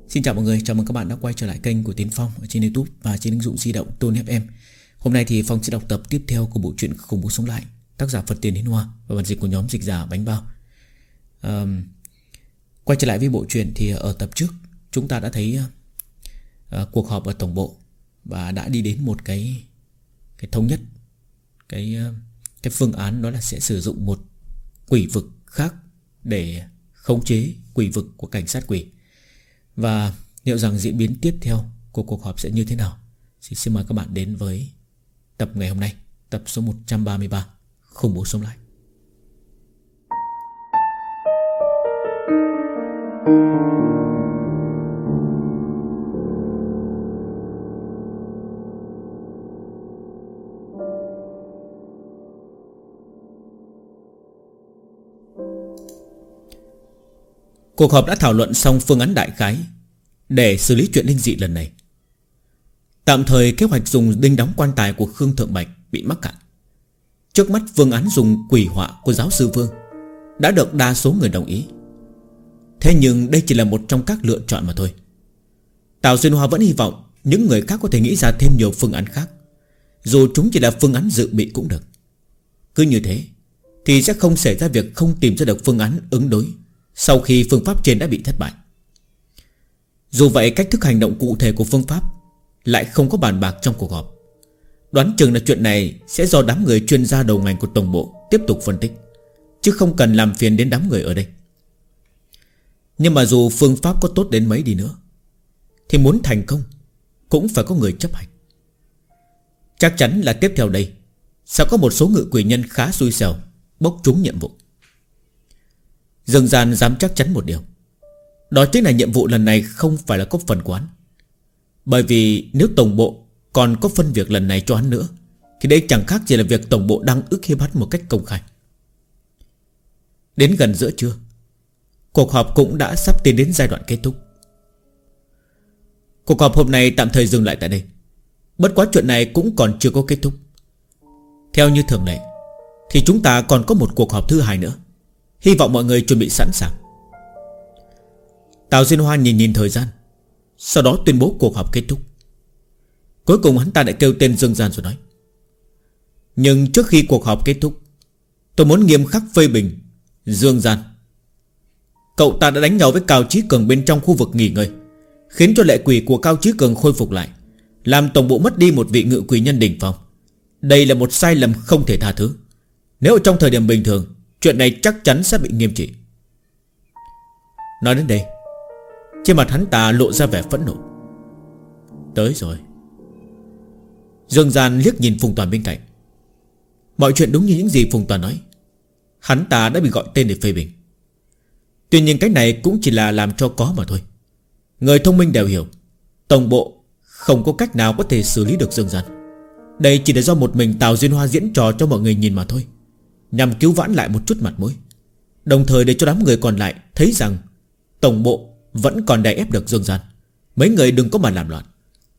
Xin chào mọi người, chào mừng các bạn đã quay trở lại kênh của Tiến Phong ở trên YouTube và trên ứng dụng di động Tôn FM. Hôm nay thì Phong sẽ đọc tập tiếp theo của bộ truyện Khủng Bố Sống Lại, tác giả Phật Tiền Đến Hoa và bản dịch của nhóm Dịch Giả Bánh Bao. Quay trở lại với bộ truyện thì ở tập trước chúng ta đã thấy cuộc họp ở tổng bộ và đã đi đến một cái thống nhất, cái phương án đó là sẽ sử dụng một quỷ vực khác để khống chế quỷ vực của cảnh sát quỷ. Và liệu rằng diễn biến tiếp theo của cuộc họp sẽ như thế nào thì xin mời các bạn đến với tập ngày hôm nay, tập số 133 Khủng Bố Sống Lại. Cuộc họp đã thảo luận xong phương án đại khái để xử lý chuyện linh dị lần này. Tạm thời kế hoạch dùng đinh đóng quan tài của Khương Thượng Bạch bị mắc cạn. Trước mắt phương án dùng quỷ họa của giáo sư Vương đã được đa số người đồng ý. Thế nhưng đây chỉ là một trong các lựa chọn mà thôi. Tào Xuyên Hoa vẫn hy vọng những người khác có thể nghĩ ra thêm nhiều phương án khác, dù chúng chỉ là phương án dự bị cũng được. Cứ như thế thì sẽ không xảy ra việc không tìm ra được phương án ứng đối sau khi phương pháp trên đã bị thất bại. Dù vậy, cách thức hành động cụ thể của phương pháp lại không có bàn bạc trong cuộc họp. Đoán chừng là chuyện này sẽ do đám người chuyên gia đầu ngành của tổng bộ tiếp tục phân tích, chứ không cần làm phiền đến đám người ở đây. Nhưng mà dù phương pháp có tốt đến mấy đi nữa thì muốn thành công cũng phải có người chấp hành. Chắc chắn là tiếp theo đây sẽ có một số ngự quỷ nhân khá xui xẻo bốc trúng nhiệm vụ. Dương Gian dám chắc chắn một điều, đó chính là nhiệm vụ lần này không phải là có phần của hắn. Bởi vì nếu tổng bộ còn có phân việc lần này cho hắn nữa thì đây chẳng khác gì là việc tổng bộ đang ức hiếp hắn một cách công khai. Đến gần giữa trưa, cuộc họp cũng đã sắp tiến đến giai đoạn kết thúc. Cuộc họp hôm nay tạm thời dừng lại tại đây. Bất quá chuyện này cũng còn chưa có kết thúc. Theo như thường lệ thì chúng ta còn có một cuộc họp thứ hai nữa. Hy vọng mọi người chuẩn bị sẵn sàng. Tào Diên Hoa nhìn thời gian, sau đó tuyên bố cuộc họp kết thúc. Cuối cùng hắn ta lại kêu tên Dương Gian rồi nói: nhưng trước khi cuộc họp kết thúc, tôi muốn nghiêm khắc phê bình Dương Gian. Cậu ta đã đánh nhau với Cao Chí Cường bên trong khu vực nghỉ ngơi, khiến cho lệ quỷ của Cao Chí Cường khôi phục lại, làm tổng bộ mất đi một vị ngự quỷ nhân đỉnh phong. Đây là một sai lầm không thể tha thứ. Nếu ở trong thời điểm bình thường, chuyện này chắc chắn sẽ bị nghiêm trị. Nói đến đây, trên mặt hắn ta lộ ra vẻ phẫn nộ. Tới rồi. Dương Gian liếc nhìn Phùng Toàn bên cạnh. Mọi chuyện đúng như những gì Phùng Toàn nói, hắn ta đã bị gọi tên để phê bình. Tuy nhiên cái này cũng chỉ là làm cho có mà thôi. Người thông minh đều hiểu, tổng bộ không có cách nào có thể xử lý được Dương Gian. Đây chỉ là do một mình Tào Diên Hoa diễn trò cho mọi người nhìn mà thôi, nhằm cứu vãn lại một chút mặt mũi, đồng thời để cho đám người còn lại thấy rằng tổng bộ vẫn còn đè ép được Dương Gian. Mấy người đừng có mà làm loạn.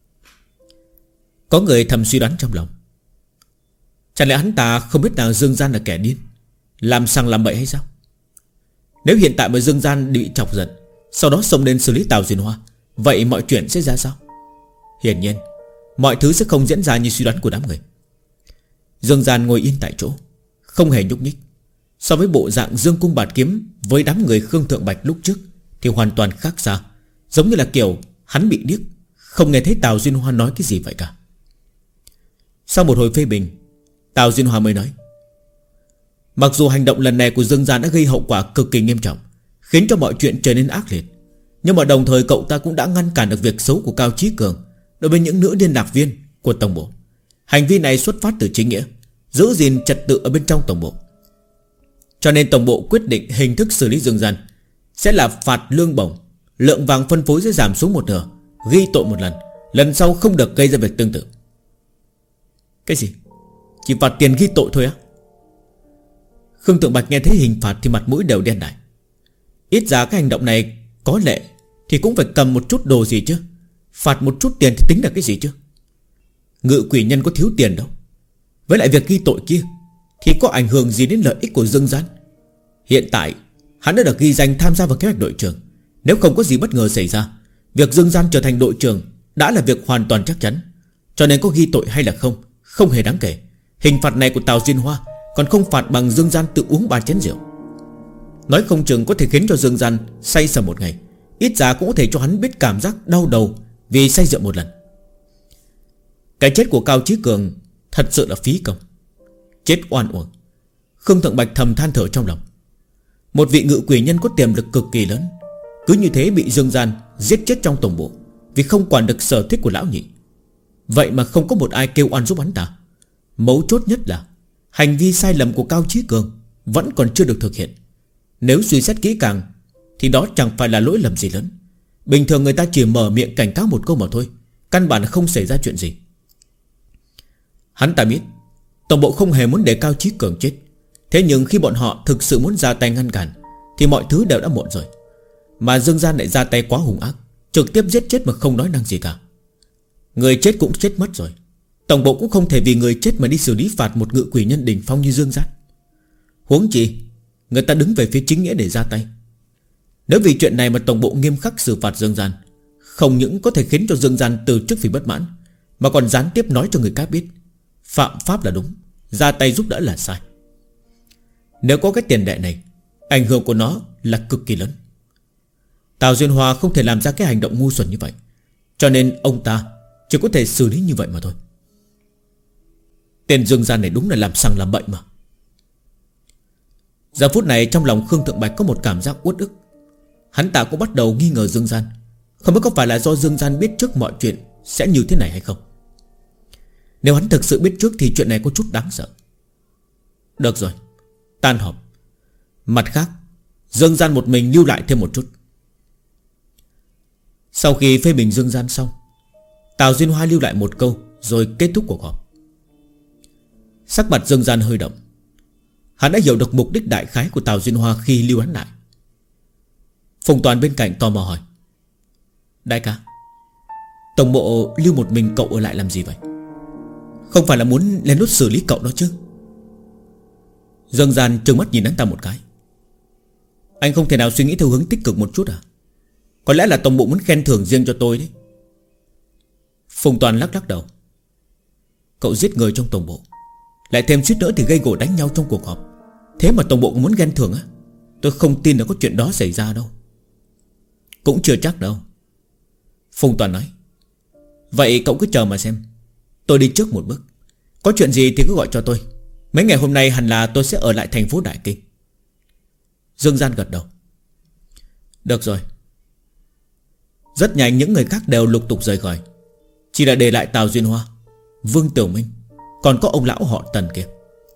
Có người thầm suy đoán trong lòng, chẳng lẽ hắn ta không biết rằng Dương Gian là kẻ điên, làm sằng làm bậy hay sao? Nếu hiện tại mà Dương Gian bị chọc giận, sau đó xông lên xử lý Tào Diên Hoa, vậy mọi chuyện sẽ ra sao? Hiển nhiên mọi thứ sẽ không diễn ra như suy đoán của đám người. Dương Gian ngồi yên tại chỗ, không hề nhúc nhích. So với bộ dạng dương cung bạt kiếm với đám người Khương Thượng Bạch lúc trước thì hoàn toàn khác xa. Giống như là kiểu hắn bị điếc, không nghe thấy Tào Diên Hoa nói cái gì vậy cả. Sau một hồi phê bình, Tào Diên Hoa mới nói: mặc dù hành động lần này của Dương Gian đã gây hậu quả cực kỳ nghiêm trọng, khiến cho mọi chuyện trở nên ác liệt, nhưng mà đồng thời cậu ta cũng đã ngăn cản được việc xấu của Cao Chí Cường đối với những nữ liên lạc viên của tổng bộ. Hành vi này xuất phát từ chính nghĩa, giữ gìn trật tự ở bên trong tổng bộ. Cho nên tổng bộ quyết định hình thức xử lý Dương Gian sẽ là phạt lương bổng, lượng vàng phân phối sẽ giảm xuống một nửa, ghi tội một lần, lần sau không được gây ra việc tương tự. Cái gì? Chỉ phạt tiền ghi tội thôi á? Khương Thượng Bạch nghe thấy hình phạt thì mặt mũi đều đen lại. Ít ra cái hành động này có lệ thì cũng phải cầm một chút đồ gì chứ. Phạt một chút tiền thì tính là cái gì chứ? Ngự quỷ nhân có thiếu tiền đâu. Với lại việc ghi tội kia thì có ảnh hưởng gì đến lợi ích của Dương Gian? Hiện tại hắn đã được ghi danh tham gia vào kế hoạch đội trưởng. Nếu không có gì bất ngờ xảy ra, Việc Dương Gian trở thành đội trưởng đã là việc hoàn toàn chắc chắn, cho nên có ghi tội hay là không, không hề đáng kể. Hình phạt này của Tào Diên Hoa còn không phạt bằng Dương Gian tự uống 3 chén rượu. Nói không chừng có thể khiến cho Dương Gian say sầm một ngày, ít ra cũng có thể cho hắn biết cảm giác đau đầu vì say rượu một lần. Cái chết của Cao Chí Cường thật sự là phí công, chết oan uổng. Khương Thượng Bạch thầm than thở trong lòng. Một vị ngự quỷ nhân có tiềm lực cực kỳ lớn, cứ như thế bị Dương Gian giết chết trong tổng bộ vì không quản được sở thích của lão nhị. Vậy mà không có một ai kêu oan giúp hắn ta. Mấu chốt nhất là hành vi sai lầm của Cao Chí Cường vẫn còn chưa được thực hiện. Nếu suy xét kỹ càng thì đó chẳng phải là lỗi lầm gì lớn. Bình thường người ta chỉ mở miệng cảnh cáo một câu mà thôi, căn bản không xảy ra chuyện gì. Hắn ta biết tổng bộ không hề muốn để Cao Chí Cường chết. Thế nhưng khi bọn họ thực sự muốn ra tay ngăn cản thì mọi thứ đều đã muộn rồi. Mà Dương Gian lại ra tay quá hung ác, trực tiếp giết chết mà không nói năng gì cả. Người chết cũng chết mất rồi, tổng bộ cũng không thể vì người chết mà đi xử lý phạt một ngự quỷ nhân đỉnh phong như Dương Gian. Huống chi người ta đứng về phía chính nghĩa để ra tay. Nếu vì chuyện này mà tổng bộ nghiêm khắc xử phạt Dương Gian, không những có thể khiến cho Dương Gian từ chức vì bất mãn, mà còn gián tiếp nói cho người khác biết phạm pháp là đúng, ra tay giúp đỡ là sai. Nếu có cái tiền đệ này, ảnh hưởng của nó là cực kỳ lớn. Tào Duyên Hoa không thể làm ra cái hành động ngu xuẩn như vậy, cho nên ông ta chỉ có thể xử lý như vậy mà thôi. Tên Dương Gian này đúng là làm sằng làm bậy mà. Giờ phút này trong lòng Khương Thượng Bạch có một cảm giác uất ức. Hắn ta cũng bắt đầu nghi ngờ Dương Gian, không biết có phải là do Dương Gian biết trước mọi chuyện sẽ như thế này hay không. Nếu hắn thực sự biết trước thì chuyện này có chút đáng sợ. Được rồi, tan họp. Mặt khác, Dương Gian một mình lưu lại thêm một chút. Sau khi phê bình Dương Gian xong, Tào Duyên Hoa lưu lại một câu rồi kết thúc cuộc họp. Sắc mặt Dương Gian hơi động. Hắn đã hiểu được mục đích đại khái của Tào Duyên Hoa khi lưu hắn lại. Phùng Toàn bên cạnh tò mò hỏi: Đại ca, tổng bộ lưu một mình cậu ở lại làm gì vậy? Không phải là muốn lên nút xử lý cậu đó chứ? Dương Gian trừng mắt nhìn hắn ta một cái. Anh không thể nào suy nghĩ theo hướng tích cực một chút à? Có lẽ là tổng bộ muốn khen thưởng riêng cho tôi đấy. Phùng Toàn lắc lắc đầu. Cậu giết người trong tổng bộ, lại thêm suýt nữa thì gây gổ đánh nhau trong cuộc họp, thế mà tổng bộ cũng muốn khen thưởng á? Tôi không tin là có chuyện đó xảy ra đâu. Cũng chưa chắc đâu, Phùng Toàn nói. Vậy cậu cứ chờ mà xem. Tôi đi trước một bước, có chuyện gì thì cứ gọi cho tôi. Mấy ngày hôm nay hẳn là tôi sẽ ở lại thành phố Đại Kinh. Dương Gian gật đầu. Được rồi. Rất nhanh những người khác đều lục tục rời khỏi, chỉ là để lại Tào Duyên Hoa, Vương Tiểu Minh, còn có ông lão họ Tần kia.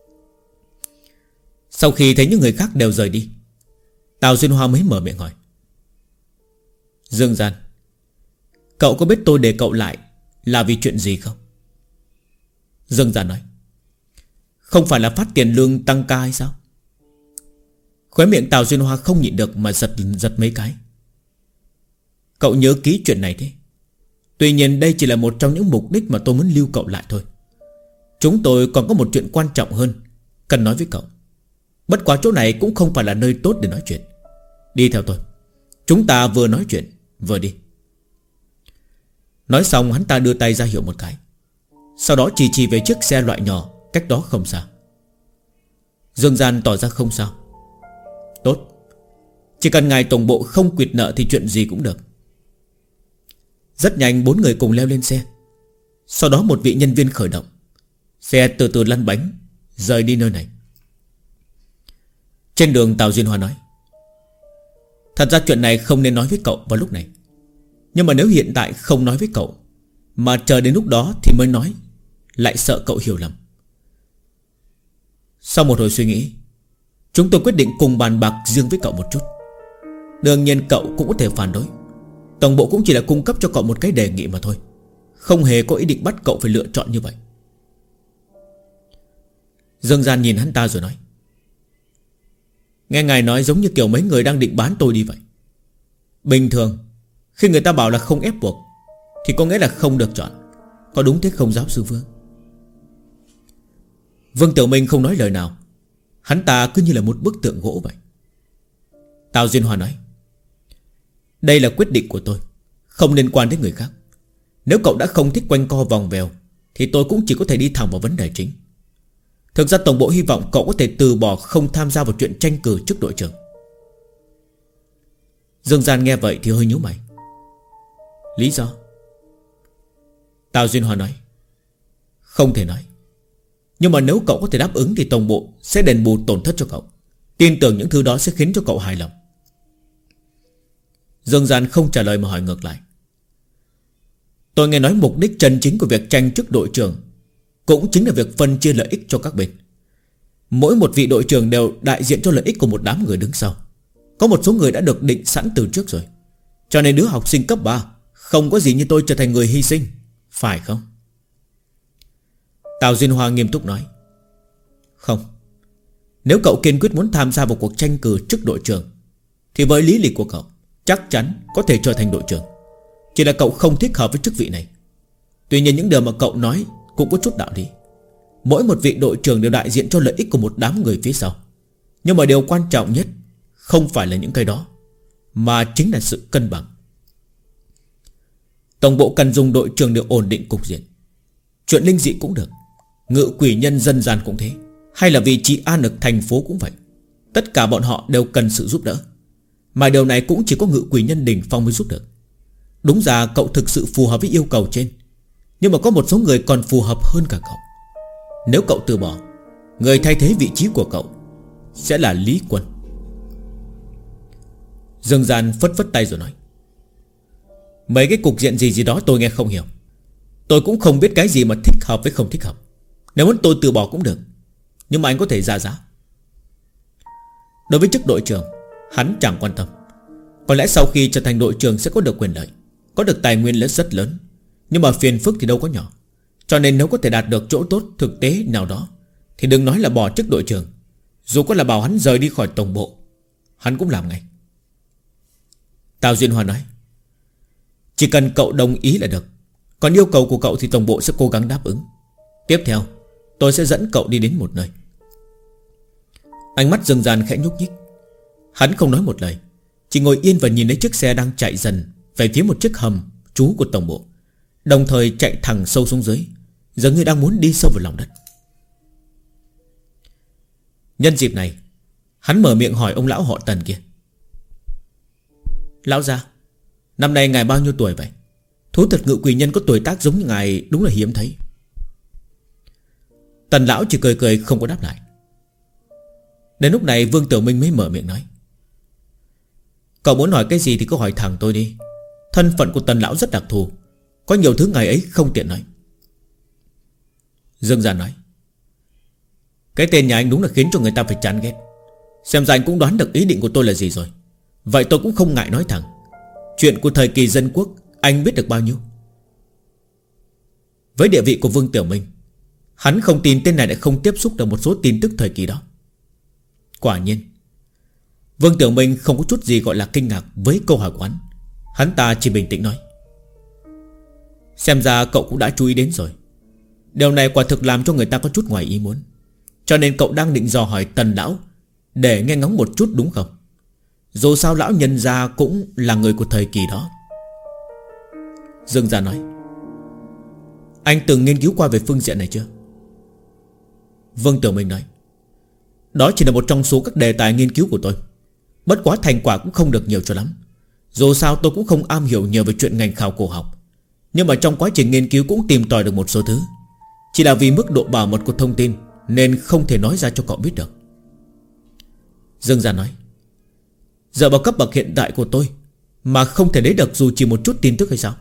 Sau khi thấy những người khác đều rời đi, Tào Duyên Hoa mới mở miệng hỏi: Dương Gian, cậu có biết tôi để cậu lại là vì chuyện gì không? Dương Gian nói: Không phải là phát tiền lương tăng ca hay sao? Khóe miệng Tào Duyên Hoa không nhịn được mà giật mấy cái. Cậu nhớ kỹ chuyện này thế. Tuy nhiên đây chỉ là một trong những mục đích mà tôi muốn lưu cậu lại thôi. Chúng tôi còn có một chuyện quan trọng hơn cần nói với cậu. Bất quá chỗ này cũng không phải là nơi tốt để nói chuyện. Đi theo tôi, chúng ta vừa nói chuyện vừa đi. Nói xong hắn ta đưa tay ra hiệu một cái, sau đó chỉ về chiếc xe loại nhỏ cách đó không xa. Dương Gian tỏ ra không sao. Tốt, chỉ cần ngài tổng bộ không quỵt nợ thì chuyện gì cũng được. Rất nhanh 4 người cùng leo lên xe. Sau đó một vị nhân viên khởi động, xe từ từ lăn bánh rời đi nơi này. Trên đường Tào Duyên Hoa nói: Thật ra chuyện này không nên nói với cậu vào lúc này, nhưng mà nếu hiện tại không nói với cậu mà chờ đến lúc đó thì mới nói, lại sợ cậu hiểu lầm. Sau một hồi suy nghĩ, chúng tôi quyết định cùng bàn bạc riêng với cậu một chút. Đương nhiên cậu cũng có thể phản đối. Tổng bộ cũng chỉ là cung cấp cho cậu một cái đề nghị mà thôi, không hề có ý định bắt cậu phải lựa chọn như vậy. Dương Gian nhìn hắn ta rồi nói: Nghe ngài nói giống như kiểu mấy người đang định bán tôi đi vậy. Bình thường khi người ta bảo là không ép buộc thì có nghĩa là không được chọn, có đúng thế không giáo sư Vương? Vương Tiểu Minh không nói lời nào. Hắn ta cứ như là một bức tượng gỗ vậy. Tào Duyên Hoa nói: Đây là quyết định của tôi, không liên quan đến người khác. Nếu cậu đã không thích quanh co vòng vèo thì tôi cũng chỉ có thể đi thẳng vào vấn đề chính. Thực ra tổng bộ hy vọng cậu có thể từ bỏ không tham gia vào chuyện tranh cử chức đội trưởng. Dương Gian nghe vậy thì hơi nhíu mày. Lý do? Tào Duyên Hoa nói, không thể nói. Nhưng mà nếu cậu có thể đáp ứng thì tổng bộ sẽ đền bù tổn thất cho cậu. Tin tưởng những thứ đó sẽ khiến cho cậu hài lòng. Dương Gian không trả lời mà hỏi ngược lại. Tôi nghe nói mục đích chân chính của việc tranh chức đội trưởng cũng chính là việc phân chia lợi ích cho các bên. Mỗi một vị đội trưởng đều đại diện cho lợi ích của một đám người đứng sau. Có một số người đã được định sẵn từ trước rồi. Cho nên đứa học sinh cấp 3 không có gì như tôi trở thành người hy sinh, phải không? Tào Duyên Hoa nghiêm túc nói, không. Nếu cậu kiên quyết muốn tham gia vào cuộc tranh cử chức đội trưởng thì với lý lịch của cậu chắc chắn có thể trở thành đội trưởng. Chỉ là cậu không thích hợp với chức vị này. Tuy nhiên những điều mà cậu nói cũng có chút đạo lý. Mỗi một vị đội trưởng đều đại diện cho lợi ích của một đám người phía sau. Nhưng mà điều quan trọng nhất không phải là những cái đó, mà chính là sự cân bằng. Tổng bộ cần dùng đội trưởng để ổn định cục diện. Chuyện linh dị cũng được, ngự quỷ nhân dân gian cũng thế, hay là vị trí an ở thành phố cũng vậy. Tất cả bọn họ đều cần sự giúp đỡ. Mà điều này cũng chỉ có ngự quỷ nhân đỉnh phong mới giúp được. Đúng ra cậu thực sự phù hợp với yêu cầu trên, nhưng mà có một số người còn phù hợp hơn cả cậu. Nếu cậu từ bỏ, người thay thế vị trí của cậu sẽ là Lý Quân. Dương Gian phất phất tay rồi nói, mấy cái cục diện gì đó tôi nghe không hiểu. Tôi cũng không biết cái gì mà thích hợp với không thích hợp. Nếu muốn tôi từ bỏ cũng được, nhưng mà anh có thể ra giá. Đối với chức đội trưởng, hắn chẳng quan tâm. Có lẽ sau khi trở thành đội trưởng sẽ có được quyền lợi, có được tài nguyên rất lớn. Nhưng mà phiền phức thì đâu có nhỏ. Cho nên nếu có thể đạt được chỗ tốt thực tế nào đó thì đừng nói là bỏ chức đội trưởng, dù có là bảo hắn rời đi khỏi tổng bộ, hắn cũng làm ngay. Tào Duyên Hoa nói, chỉ cần cậu đồng ý là được. Còn yêu cầu của cậu thì tổng bộ sẽ cố gắng đáp ứng. Tiếp theo tôi sẽ dẫn cậu đi đến một nơi. Ánh mắt Dương Gian khẽ nhúc nhích. Hắn không nói một lời, chỉ ngồi yên và nhìn lấy chiếc xe đang chạy dần về phía một chiếc hầm trú của tổng bộ, đồng thời chạy thẳng sâu xuống dưới, dường như đang muốn đi sâu vào lòng đất. Nhân dịp này, hắn mở miệng hỏi ông lão họ Tần kia, lão gia, năm nay ngài bao nhiêu tuổi vậy? Thú thật ngự quỷ nhân có tuổi tác giống như ngài đúng là hiếm thấy. Tần lão chỉ cười cười không có đáp lại. Đến lúc này Vương Tiểu Minh mới mở miệng nói, cậu muốn hỏi cái gì thì cứ hỏi thẳng tôi đi. Thân phận của Tần lão rất đặc thù, có nhiều thứ ngài ấy không tiện nói. Dương Gian nói, cái tên nhà anh đúng là khiến cho người ta phải chán ghét. Xem ra anh cũng đoán được ý định của tôi là gì rồi. Vậy tôi cũng không ngại nói thẳng. Chuyện của thời kỳ dân quốc anh biết được bao nhiêu? Với địa vị của Vương Tiểu Minh, hắn không tin tên này lại không tiếp xúc được một số tin tức thời kỳ đó. Quả nhiên Vương Tiểu Minh không có chút gì gọi là kinh ngạc với câu hỏi của hắn. Hắn ta chỉ bình tĩnh nói, xem ra cậu cũng đã chú ý đến rồi. Điều này quả thực làm cho người ta có chút ngoài ý muốn. Cho nên cậu đang định dò hỏi Tần lão để nghe ngóng một chút đúng không? Dù sao lão nhân gia cũng là người của thời kỳ đó. Dương Gia nói, anh từng nghiên cứu qua về phương diện này chưa? Vương Tiểu Minh nói, đó chỉ là một trong số các đề tài nghiên cứu của tôi. Bất quá thành quả cũng không được nhiều cho lắm. Dù sao tôi cũng không am hiểu nhiều về chuyện ngành khảo cổ học, nhưng mà trong quá trình nghiên cứu cũng tìm tòi được một số thứ. Chỉ là vì mức độ bảo mật của thông tin nên không thể nói ra cho cậu biết được. Dương Gia nói, dựa vào cấp bậc hiện tại của tôi mà không thể lấy được dù chỉ một chút tin tức hay sao?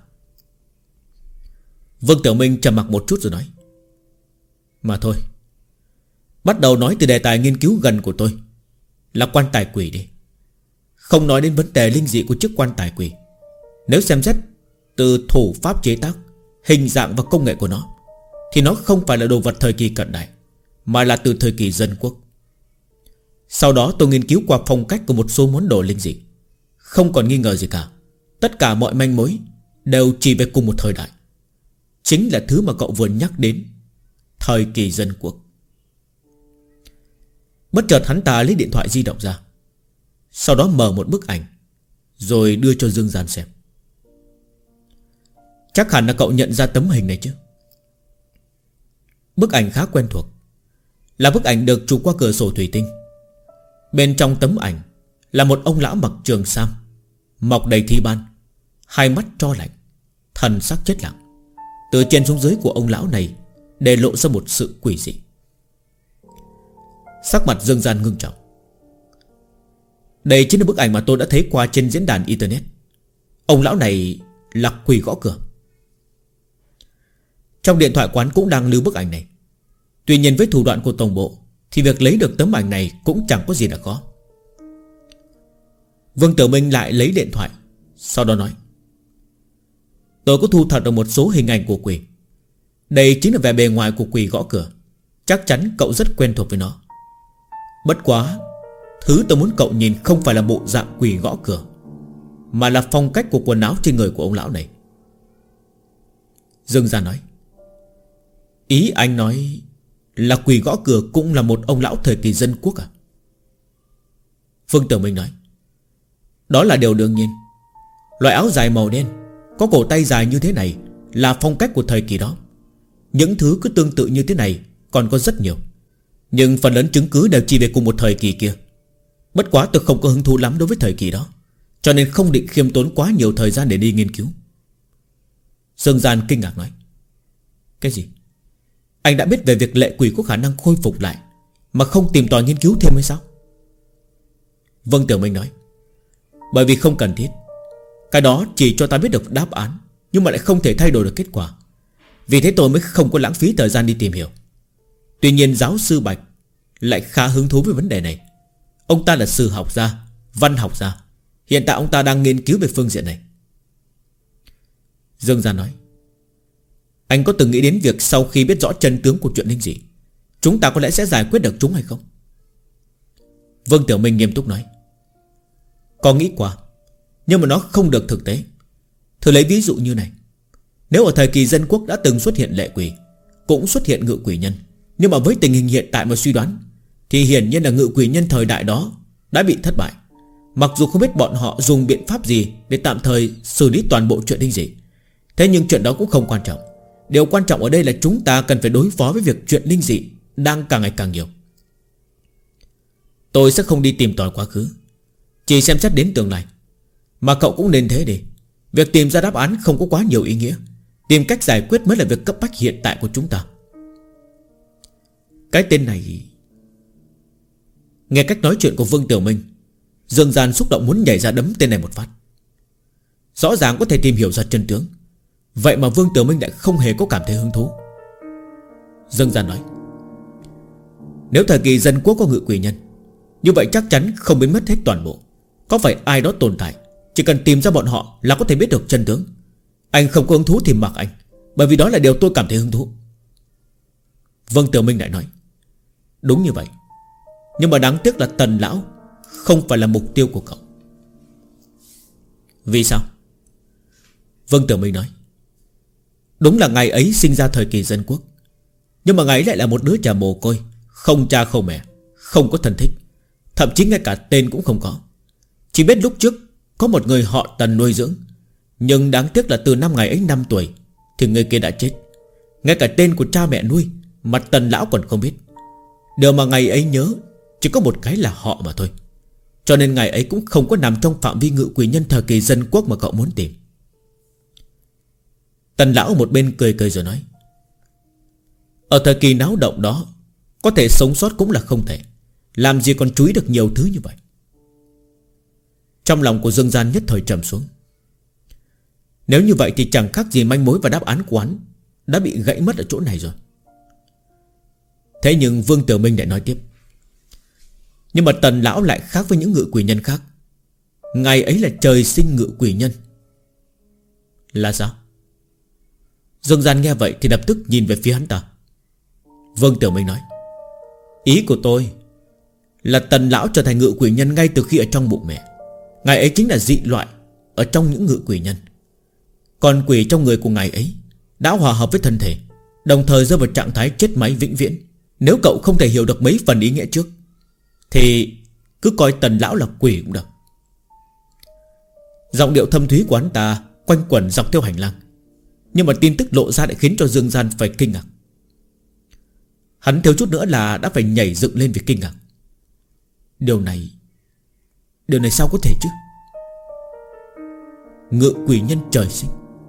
Vương Tiểu Minh trầm mặc một chút rồi nói, mà thôi, bắt đầu nói từ đề tài nghiên cứu gần của tôi là quan tài quỷ đi. Không nói đến vấn đề linh dị của chiếc quan tài quỷ. Nếu xem xét từ thủ pháp chế tác, hình dạng và công nghệ của nó thì nó không phải là đồ vật thời kỳ cận đại, mà là từ thời kỳ dân quốc. Sau đó tôi nghiên cứu qua phong cách của một số món đồ linh dị. Không còn nghi ngờ gì cả, tất cả mọi manh mối đều chỉ về cùng một thời đại. Chính là thứ mà cậu vừa nhắc đến, thời kỳ dân quốc. Bất chợt hắn ta lấy điện thoại di động ra, sau đó mở một bức ảnh rồi đưa cho Dương Gian xem. Chắc hẳn là cậu nhận ra tấm hình này chứ? Bức ảnh khá quen thuộc, là bức ảnh được chụp qua cửa sổ thủy tinh. Bên trong tấm ảnh là một ông lão mặc trường sam, mọc đầy thi ban, hai mắt tro lạnh, thần sắc chết lặng. Từ trên xuống dưới của ông lão này để lộ ra một sự quỷ dị. Sắc mặt Dương Gian ngưng trọng. Đây chính là bức ảnh mà tôi đã thấy qua trên diễn đàn internet. Ông lão này là quỷ gõ cửa. Trong điện thoại quán cũng đang lưu bức ảnh này. Tuy nhiên với thủ đoạn của tổng bộ thì việc lấy được tấm ảnh này cũng chẳng có gì là khó. Vương Tiểu Minh lại lấy điện thoại, sau đó nói: tôi có thu thập được một số hình ảnh của quỷ. Đây chính là vẻ bề ngoài của quỷ gõ cửa. Chắc chắn cậu rất quen thuộc với nó. Bất quá, thứ tôi muốn cậu nhìn không phải là bộ dạng quỷ gõ cửa, mà là phong cách của quần áo trên người của ông lão này. Dương Gia nói: ý anh nói là quỷ gõ cửa cũng là một ông lão thời kỳ dân quốc à? Vương Tiểu Minh nói: đó là điều đương nhiên. Loại áo dài màu đen, có cổ tay dài như thế này là phong cách của thời kỳ đó. Những thứ cứ tương tự như thế này còn có rất nhiều, nhưng phần lớn chứng cứ đều chỉ về cùng một thời kỳ kia. Bất quá tôi không có hứng thú lắm đối với thời kỳ đó, cho nên không định khiêm tốn quá nhiều thời gian để đi nghiên cứu. Dương Gian kinh ngạc nói: cái gì? Anh đã biết về việc lệ quỷ có khả năng khôi phục lại mà không tìm tòi nghiên cứu thêm hay sao? Vương Tiểu Minh nói: bởi vì không cần thiết. Cái đó chỉ cho ta biết được đáp án, nhưng mà lại không thể thay đổi được kết quả. Vì thế tôi mới không có lãng phí thời gian đi tìm hiểu. Tuy nhiên giáo sư Bạch lại khá hứng thú với vấn đề này. Ông ta là sử học gia, văn học gia. Hiện tại ông ta đang nghiên cứu về phương diện này. Dương Gia nói: anh có từng nghĩ đến việc sau khi biết rõ chân tướng của chuyện linh dị, chúng ta có lẽ sẽ giải quyết được chúng hay không? Vương Tiểu Minh nghiêm túc nói: có nghĩ qua, nhưng mà nó không được thực tế. Thử lấy ví dụ như này. Nếu ở thời kỳ dân quốc đã từng xuất hiện lệ quỷ, cũng xuất hiện ngự quỷ nhân, nhưng mà với tình hình hiện tại mà suy đoán, thì hiển nhiên là ngự quỷ nhân thời đại đó đã bị thất bại. Mặc dù không biết bọn họ dùng biện pháp gì để tạm thời xử lý toàn bộ chuyện linh dị, thế nhưng chuyện đó cũng không quan trọng. Điều quan trọng ở đây là chúng ta cần phải đối phó với việc chuyện linh dị đang càng ngày càng nhiều. Tôi sẽ không đi tìm tòi quá khứ, chỉ xem xét đến tương lai. Mà cậu cũng nên thế đi. Việc tìm ra đáp án không có quá nhiều ý nghĩa. Tìm cách giải quyết mới là việc cấp bách hiện tại của chúng ta. Cái tên này... Nghe cách nói chuyện của Vương Tiểu Minh, Dương Gian xúc động muốn nhảy ra đấm tên này một phát. Rõ ràng có thể tìm hiểu ra chân tướng, vậy mà Vương Tiểu Minh lại không hề có cảm thấy hứng thú. Dương Gian nói: nếu thời kỳ dân quốc có ngự quỷ nhân, như vậy chắc chắn không biến mất hết toàn bộ. Có phải ai đó tồn tại, chỉ cần tìm ra bọn họ là có thể biết được chân tướng. Anh không có hứng thú thì mặc anh, bởi vì đó là điều tôi cảm thấy hứng thú. Vương Tiểu Minh lại nói: đúng như vậy, nhưng mà đáng tiếc là Tần lão không phải là mục tiêu của cậu. Vì sao? Vương Tiểu Minh nói: đúng là ngày ấy sinh ra thời kỳ dân quốc, nhưng mà ngày ấy lại là một đứa trẻ mồ côi, không cha không mẹ, không có thân thích, thậm chí ngay cả tên cũng không có. Chỉ biết lúc trước có một người họ Tần nuôi dưỡng, nhưng đáng tiếc là từ năm ngày ấy 5 tuổi thì người kia đã chết. Ngay cả tên của cha mẹ nuôi mà Tần lão còn không biết. Điều mà ngày ấy nhớ chỉ có một cái là họ mà thôi. Cho nên ngày ấy cũng không có nằm trong phạm vi ngự quỷ nhân thời kỳ dân quốc mà cậu muốn tìm. Tần lão một bên cười cười rồi nói: ở thời kỳ náo động đó, có thể sống sót cũng là không thể, làm gì còn chú ý được nhiều thứ như vậy. Trong lòng của Dương Gian nhất thời trầm xuống. Nếu như vậy thì chẳng khác gì manh mối và đáp án của hắn đã bị gãy mất ở chỗ này rồi. Thế nhưng Vương Tiểu Minh lại nói tiếp: nhưng mà Tần lão lại khác với những ngự quỷ nhân khác. Ngày ấy là trời sinh ngự quỷ nhân. Là sao? Dương Gian nghe vậy thì lập tức nhìn về phía hắn ta. Vương Tiểu Minh nói: ý của tôi là Tần lão trở thành ngự quỷ nhân ngay từ khi ở trong bụng mẹ. Ngài ấy chính là dị loại ở trong những ngự quỷ nhân. Còn quỷ trong người của ngài ấy đã hòa hợp với thân thể, đồng thời rơi vào trạng thái chết máy vĩnh viễn. Nếu cậu không thể hiểu được mấy phần ý nghĩa trước thì cứ coi Tần lão là quỷ cũng được. Giọng điệu thâm thúy của hắn ta quanh quẩn dọc theo hành lang. Nhưng mà tin tức lộ ra lại khiến cho Dương Gian phải kinh ngạc. Hắn thiếu chút nữa là đã phải nhảy dựng lên vì kinh ngạc. Điều này sao có thể chứ? Ngự quỷ nhân trời sinh,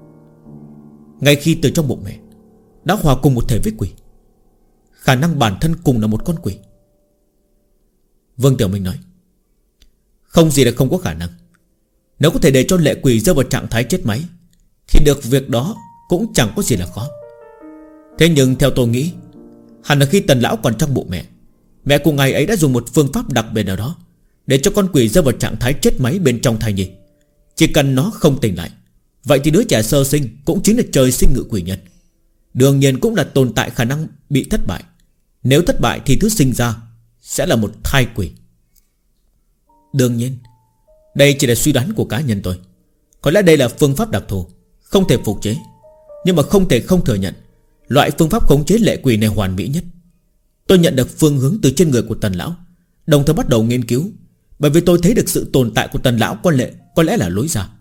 ngay khi từ trong bụng mẹ đã hòa cùng một thể với quỷ, khả năng bản thân cùng là một con quỷ. Vương Tiểu Minh nói: không gì là không có khả năng. Nếu có thể để cho lệ quỷ rơi vào trạng thái chết máy thì được việc đó cũng chẳng có gì là khó. Thế nhưng theo tôi nghĩ, hẳn là khi Tần lão còn trong bụng mẹ của ngài ấy đã dùng một phương pháp đặc biệt nào đó để cho con quỷ rơi vào trạng thái chết máy bên trong thai nhi. Chỉ cần nó không tỉnh lại, vậy thì đứa trẻ sơ sinh cũng chính là trời sinh ngự quỷ nhân. Đương nhiên cũng là tồn tại khả năng bị thất bại. Nếu thất bại thì thứ sinh ra sẽ là một thai quỷ. Đương nhiên đây chỉ là suy đoán của cá nhân tôi. Có lẽ đây là phương pháp đặc thù, không thể phục chế. Nhưng mà không thể không thừa nhận, loại phương pháp khống chế lệ quỷ này hoàn mỹ nhất. Tôi nhận được phương hướng từ trên người của Tần lão, đồng thời bắt đầu nghiên cứu. Bởi vì tôi thấy được sự tồn tại của Tần lão có lẽ là lối ra.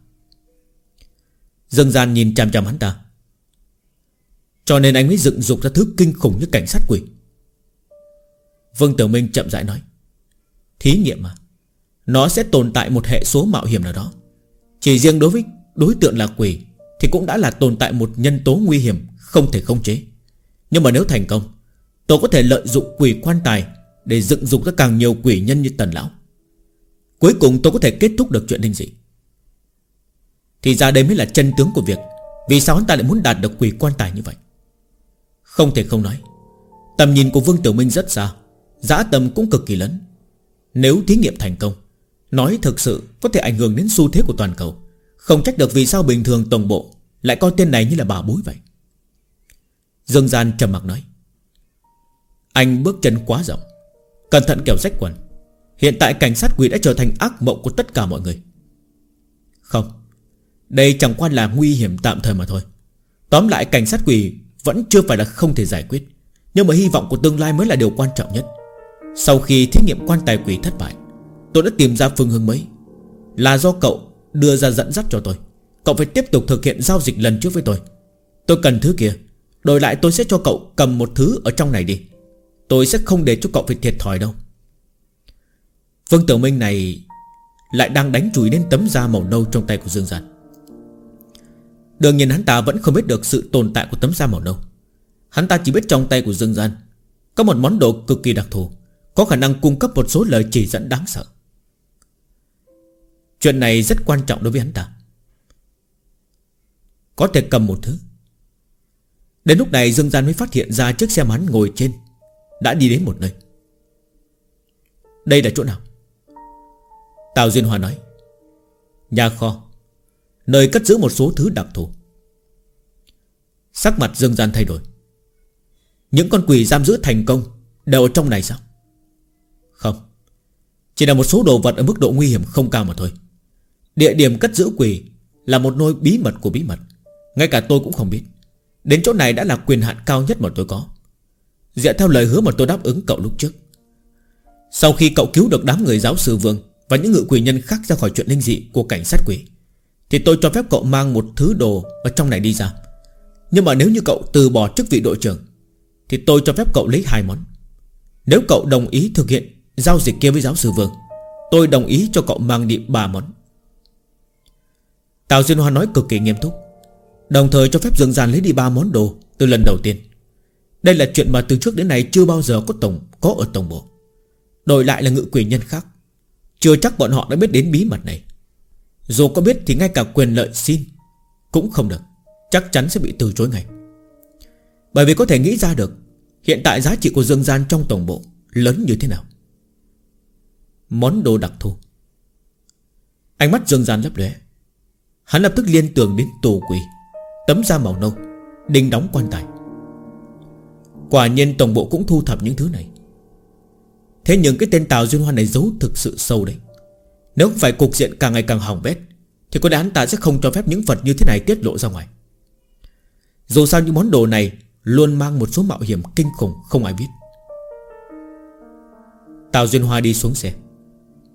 Dương Gian nhìn chằm chằm hắn ta. Cho nên anh mới dựng dục ra thứ kinh khủng như cảnh sát quỷ. Vương Tiểu Minh chậm rãi nói: thí nghiệm mà, nó sẽ tồn tại một hệ số mạo hiểm nào đó. Chỉ riêng đối với đối tượng là quỷ thì cũng đã là tồn tại một nhân tố nguy hiểm không thể khống chế. Nhưng mà nếu thành công, tôi có thể lợi dụng quỷ quan tài để dựng dục ra càng nhiều quỷ nhân như Tần lão. Cuối cùng tôi có thể kết thúc được chuyện linh dị. Thì ra đây mới là chân tướng của việc vì sao hắn ta lại muốn đạt được quỷ quan tài như vậy. Không thể không nói, tầm nhìn của Vương Tiểu Minh rất xa, dã tâm cũng cực kỳ lớn. Nếu thí nghiệm thành công, nói thực sự có thể ảnh hưởng đến xu thế của toàn cầu. Không trách được vì sao bình thường tổng bộ lại coi tên này như là bà bối vậy. Dương Gian trầm mặc nói: anh bước chân quá rộng, cẩn thận kẻo rách quần. Hiện tại cảnh sát quỷ đã trở thành ác mộng của tất cả mọi người. Không, đây chẳng qua là nguy hiểm tạm thời mà thôi. Tóm lại cảnh sát quỷ vẫn chưa phải là không thể giải quyết, nhưng mà hy vọng của tương lai mới là điều quan trọng nhất. Sau khi thí nghiệm quan tài quỷ thất bại, tôi đã tìm ra phương hướng mới. Là do cậu đưa ra dẫn dắt cho tôi. Cậu phải tiếp tục thực hiện giao dịch lần trước với tôi. Tôi cần thứ kia, đổi lại tôi sẽ cho cậu cầm một thứ ở trong này đi. Tôi sẽ không để cho cậu phải thiệt thòi đâu. Vương Tiểu Minh này lại đang đánh chùi đến tấm da màu nâu trong tay của Dương Gian. Đương nhiên hắn ta vẫn không biết được sự tồn tại của tấm da màu nâu. Hắn ta chỉ biết trong tay của Dương Gian có một món đồ cực kỳ đặc thù, có khả năng cung cấp một số lời chỉ dẫn đáng sợ. Chuyện này rất quan trọng đối với hắn ta. Có thể cầm một thứ. Đến lúc này Dương Gian mới phát hiện ra chiếc xe mà hắn ngồi trên đã đi đến một nơi. Đây là chỗ nào? Tào Duyên Hoa nói: nhà kho, nơi cất giữ một số thứ đặc thù. Sắc mặt Dương Gian thay đổi. Những con quỷ giam giữ thành công đều ở trong này sao? Không, chỉ là một số đồ vật ở mức độ nguy hiểm không cao mà thôi. Địa điểm cất giữ quỷ là một nơi bí mật của bí mật, ngay cả tôi cũng không biết. Đến chỗ này đã là quyền hạn cao nhất mà tôi có, dựa theo lời hứa mà tôi đáp ứng cậu lúc trước. Sau khi cậu cứu được đám người giáo sư Vương và những ngự quỷ nhân khác ra khỏi chuyện linh dị của cảnh sát quỷ, thì tôi cho phép cậu mang một thứ đồ ở trong này đi ra. Nhưng mà nếu như cậu từ bỏ chức vị đội trưởng thì tôi cho phép cậu lấy 2 món. Nếu cậu đồng ý thực hiện giao dịch kia với giáo sư Vương, tôi đồng ý cho cậu mang đi 3 món. Tào Duyên Hoa nói cực kỳ nghiêm túc, đồng thời cho phép Dương Gian lấy đi 3 món đồ từ lần đầu tiên. Đây là chuyện mà từ trước đến nay chưa bao giờ có ở tổng bộ. Đổi lại là ngự quỷ nhân khác, chưa chắc bọn họ đã biết đến bí mật này. Dù có biết thì ngay cả quyền lợi xin cũng không được, chắc chắn sẽ bị từ chối ngay. Bởi vì có thể nghĩ ra được hiện tại giá trị của Dương Gian trong tổng bộ lớn như thế nào. Món đồ đặc thù. Ánh mắt Dương Gian lấp lóe. Hắn lập tức liên tưởng đến tù quỷ, tấm da màu nâu, đinh đóng quan tài. Quả nhiên tổng bộ cũng thu thập những thứ này. Thế nhưng cái tên Tào Duyên Hoa này giấu thực sự sâu đấy. Nếu không phải cục diện càng ngày càng hỏng bét thì có lẽ hắn ta sẽ không cho phép những vật như thế này tiết lộ ra ngoài. Dù sao những món đồ này luôn mang một số mạo hiểm kinh khủng không ai biết. Tào Duyên Hoa đi xuống xe.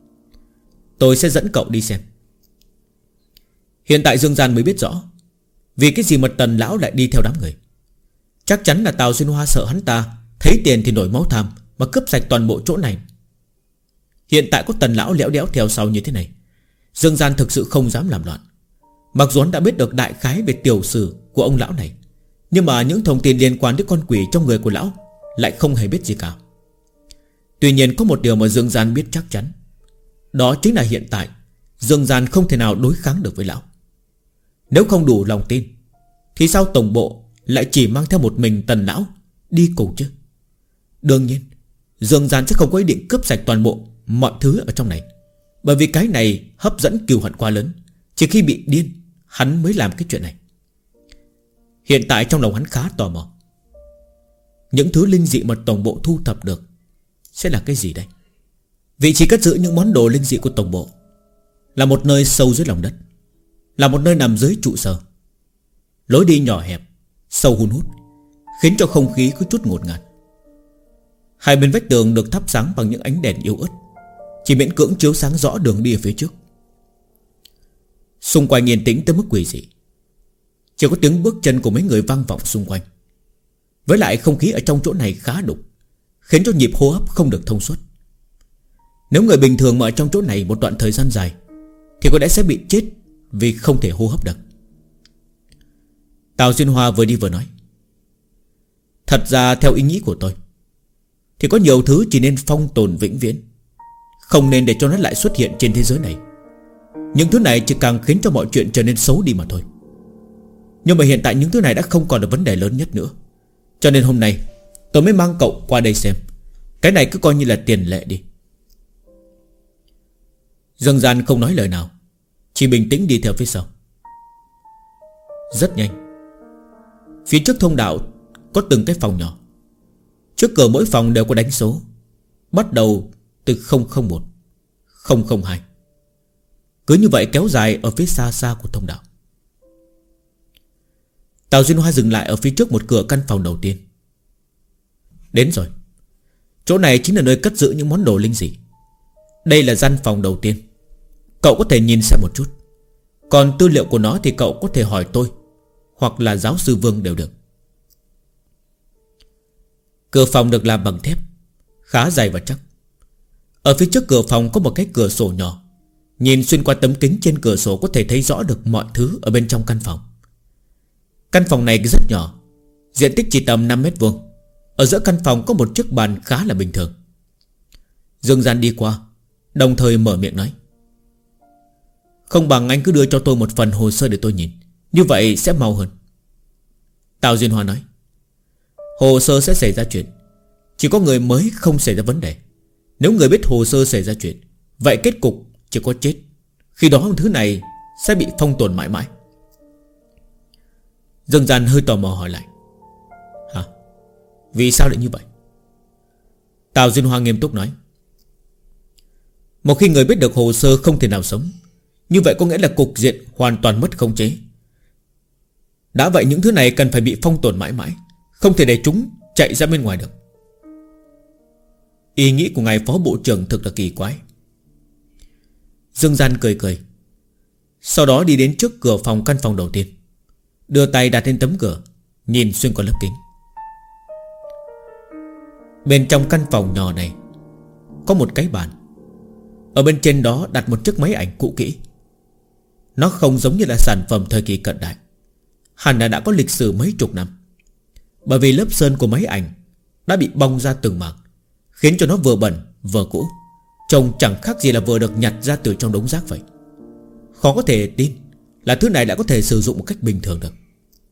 Tôi sẽ dẫn cậu đi xem. Hiện tại Dương Gian mới biết rõ Vì cái gì mà Tần lão lại đi theo đám người? Chắc chắn là Tào Xuyên Hoa sợ hắn ta thấy tiền thì nổi máu tham mà cướp sạch toàn bộ chỗ này. Hiện tại có Tần lão léo đéo theo sau như thế này, Dương Gian thực sự không dám làm loạn. Mặc dù hắn đã biết được đại khái về tiểu sử của ông lão này, nhưng mà những thông tin liên quan đến con quỷ trong người của lão lại không hề biết gì cả. Tuy nhiên có một điều mà Dương Gian biết chắc chắn, đó chính là hiện tại Dương Gian không thể nào đối kháng được với lão. Nếu không đủ lòng tin thì sao tổng bộ lại chỉ mang theo một mình Tần lão đi cùng chứ? Đương nhiên Dương Gian sẽ không có ý định cướp sạch toàn bộ mọi thứ ở trong này, bởi vì cái này hấp dẫn cừu hận quá lớn. Chỉ khi bị điên hắn mới làm cái chuyện này. Hiện tại trong lòng hắn khá tò mò, những thứ linh dị mà tổng bộ thu thập được sẽ là cái gì đây? Vị trí cất giữ những món đồ linh dị của tổng bộ là một nơi sâu dưới lòng đất, là một nơi nằm dưới trụ sở. Lối đi nhỏ hẹp, sâu hun hút, khiến cho không khí có chút ngột ngạt. Hai bên vách tường được thắp sáng bằng những ánh đèn yếu ớt, chỉ miễn cưỡng chiếu sáng rõ đường đi ở phía trước. Xung quanh yên tĩnh tới mức quỷ dị, chỉ có tiếng bước chân của mấy người vang vọng xung quanh. Với lại không khí ở trong chỗ này khá đục, khiến cho nhịp hô hấp không được thông suốt. Nếu người bình thường mà ở trong chỗ này một đoạn thời gian dài thì có lẽ sẽ bị chết vì không thể hô hấp được. Tào Xuyên Hoa vừa đi vừa nói, thật ra theo ý nghĩ của tôi thì có nhiều thứ chỉ nên phong tồn vĩnh viễn, không nên để cho nó lại xuất hiện trên thế giới này. Những thứ này chỉ càng khiến cho mọi chuyện trở nên xấu đi mà thôi. Nhưng mà hiện tại những thứ này đã không còn là vấn đề lớn nhất nữa, cho nên hôm nay tôi mới mang cậu qua đây xem. Cái này cứ coi như là tiền lệ đi. Dương Gian không nói lời nào, chỉ bình tĩnh đi theo phía sau. Rất nhanh, phía trước thông đạo có từng cái phòng nhỏ. Trước cửa mỗi phòng đều có đánh số, bắt đầu từ 001, 002, cứ như vậy kéo dài ở phía xa xa của thông đạo. Tào Duyên Hoa dừng lại ở phía trước một cửa căn phòng đầu tiên. Đến rồi. Chỗ này chính là nơi cất giữ những món đồ linh dị. Đây là gian phòng đầu tiên, cậu có thể nhìn xem một chút. Còn tư liệu của nó thì cậu có thể hỏi tôi hoặc là giáo sư Vương đều được. Cửa phòng được làm bằng thép, khá dày và chắc. Ở phía trước cửa phòng có một cái cửa sổ nhỏ. Nhìn xuyên qua tấm kính trên cửa sổ có thể thấy rõ được mọi thứ ở bên trong căn phòng. Căn phòng này rất nhỏ, diện tích chỉ tầm 5 mét vuông. Ở giữa căn phòng có một chiếc bàn khá là bình thường. Dương Gian đi qua, đồng thời mở miệng nói, không bằng anh cứ đưa cho tôi một phần hồ sơ để tôi nhìn, như vậy sẽ mau hơn. Tào Duyên Hoa nói, hồ sơ sẽ xảy ra chuyện, chỉ có người mới không xảy ra vấn đề. Nếu người biết hồ sơ xảy ra chuyện, vậy kết cục chỉ có chết. Khi đó thứ này sẽ bị phong tồn mãi mãi. Dương Gian hơi tò mò hỏi lại, hả? Vì sao lại như vậy? Tào Duyên Hoa nghiêm túc nói, một khi người biết được hồ sơ không thể nào sống, như vậy có nghĩa là cục diện hoàn toàn mất khống chế. Đã vậy những thứ này cần phải bị phong tồn mãi mãi, không thể để chúng chạy ra bên ngoài được. Ý nghĩ của ngài phó bộ trưởng thực là kỳ quái. Dương Gian cười cười, sau đó đi đến trước cửa phòng căn phòng đầu tiên, đưa tay đặt lên tấm cửa, nhìn xuyên qua lớp kính. Bên trong căn phòng nhỏ này có một cái bàn, ở bên trên đó đặt một chiếc máy ảnh cũ kỹ. Nó không giống như là sản phẩm thời kỳ cận đại, hẳn là đã có lịch sử mấy chục năm. Bởi vì lớp sơn của máy ảnh đã bị bong ra từng mảng, khiến cho nó vừa bẩn vừa cũ, trông chẳng khác gì là vừa được nhặt ra từ trong đống rác vậy. Khó có thể tin là thứ này đã có thể sử dụng một cách bình thường được.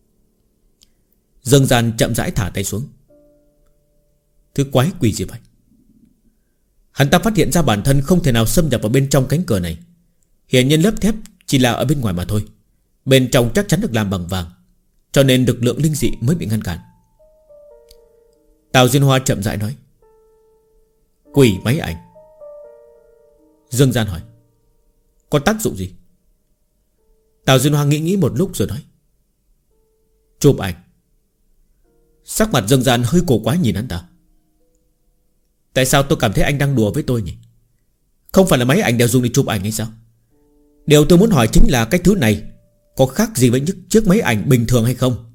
Dương Gian chậm rãi thả tay xuống. Thứ quái quỷ gì vậy? Hắn ta phát hiện ra bản thân không thể nào xâm nhập vào bên trong cánh cửa này. Hiển nhiên lớp thép chỉ là ở bên ngoài mà thôi, bên trong chắc chắn được làm bằng vàng, cho nên lực lượng linh dị mới bị ngăn cản. Tào Duyên Hoa chậm rãi nói, quỷ máy ảnh. Dương Gian hỏi, có tác dụng gì? Tào Duyên Hoa nghĩ một lúc rồi nói, chụp ảnh. Sắc mặt Dương Gian hơi cổ quái nhìn hắn ta. Tại sao tôi cảm thấy anh đang đùa với tôi nhỉ? Không phải là máy ảnh đều dùng để chụp ảnh hay sao? Điều tôi muốn hỏi chính là cái thứ này có khác gì với những chiếc máy ảnh bình thường hay không?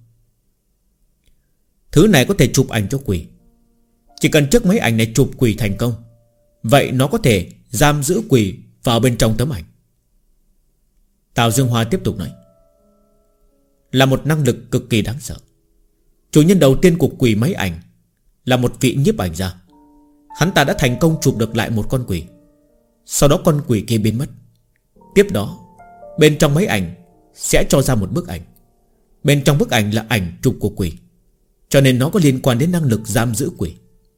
Thứ này có thể chụp ảnh cho quỷ. Chỉ cần chiếc máy ảnh này chụp quỷ thành công, vậy nó có thể giam giữ quỷ vào bên trong tấm ảnh. Tào Dương Hoa tiếp tục nói, là một năng lực cực kỳ đáng sợ. Chủ nhân đầu tiên của quỷ máy ảnh là một vị nhiếp ảnh gia. Hắn ta đã thành công chụp được lại một con quỷ. Sau đó con quỷ kia biến mất. Tiếp đó bên trong máy ảnh sẽ cho ra một bức ảnh. Bên trong bức ảnh là ảnh chụp của quỷ, cho nên nó có liên quan đến năng lực giam giữ quỷ.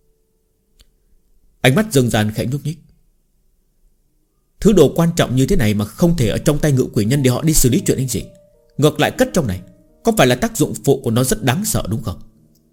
Ánh mắt Dương Gian khẽ nhúc nhích. Thứ đồ quan trọng như thế này mà không thể ở trong tay ngự quỷ nhân để họ đi xử lý chuyện anh gì, ngược lại cất trong này, có phải là tác dụng phụ của nó rất đáng sợ đúng không?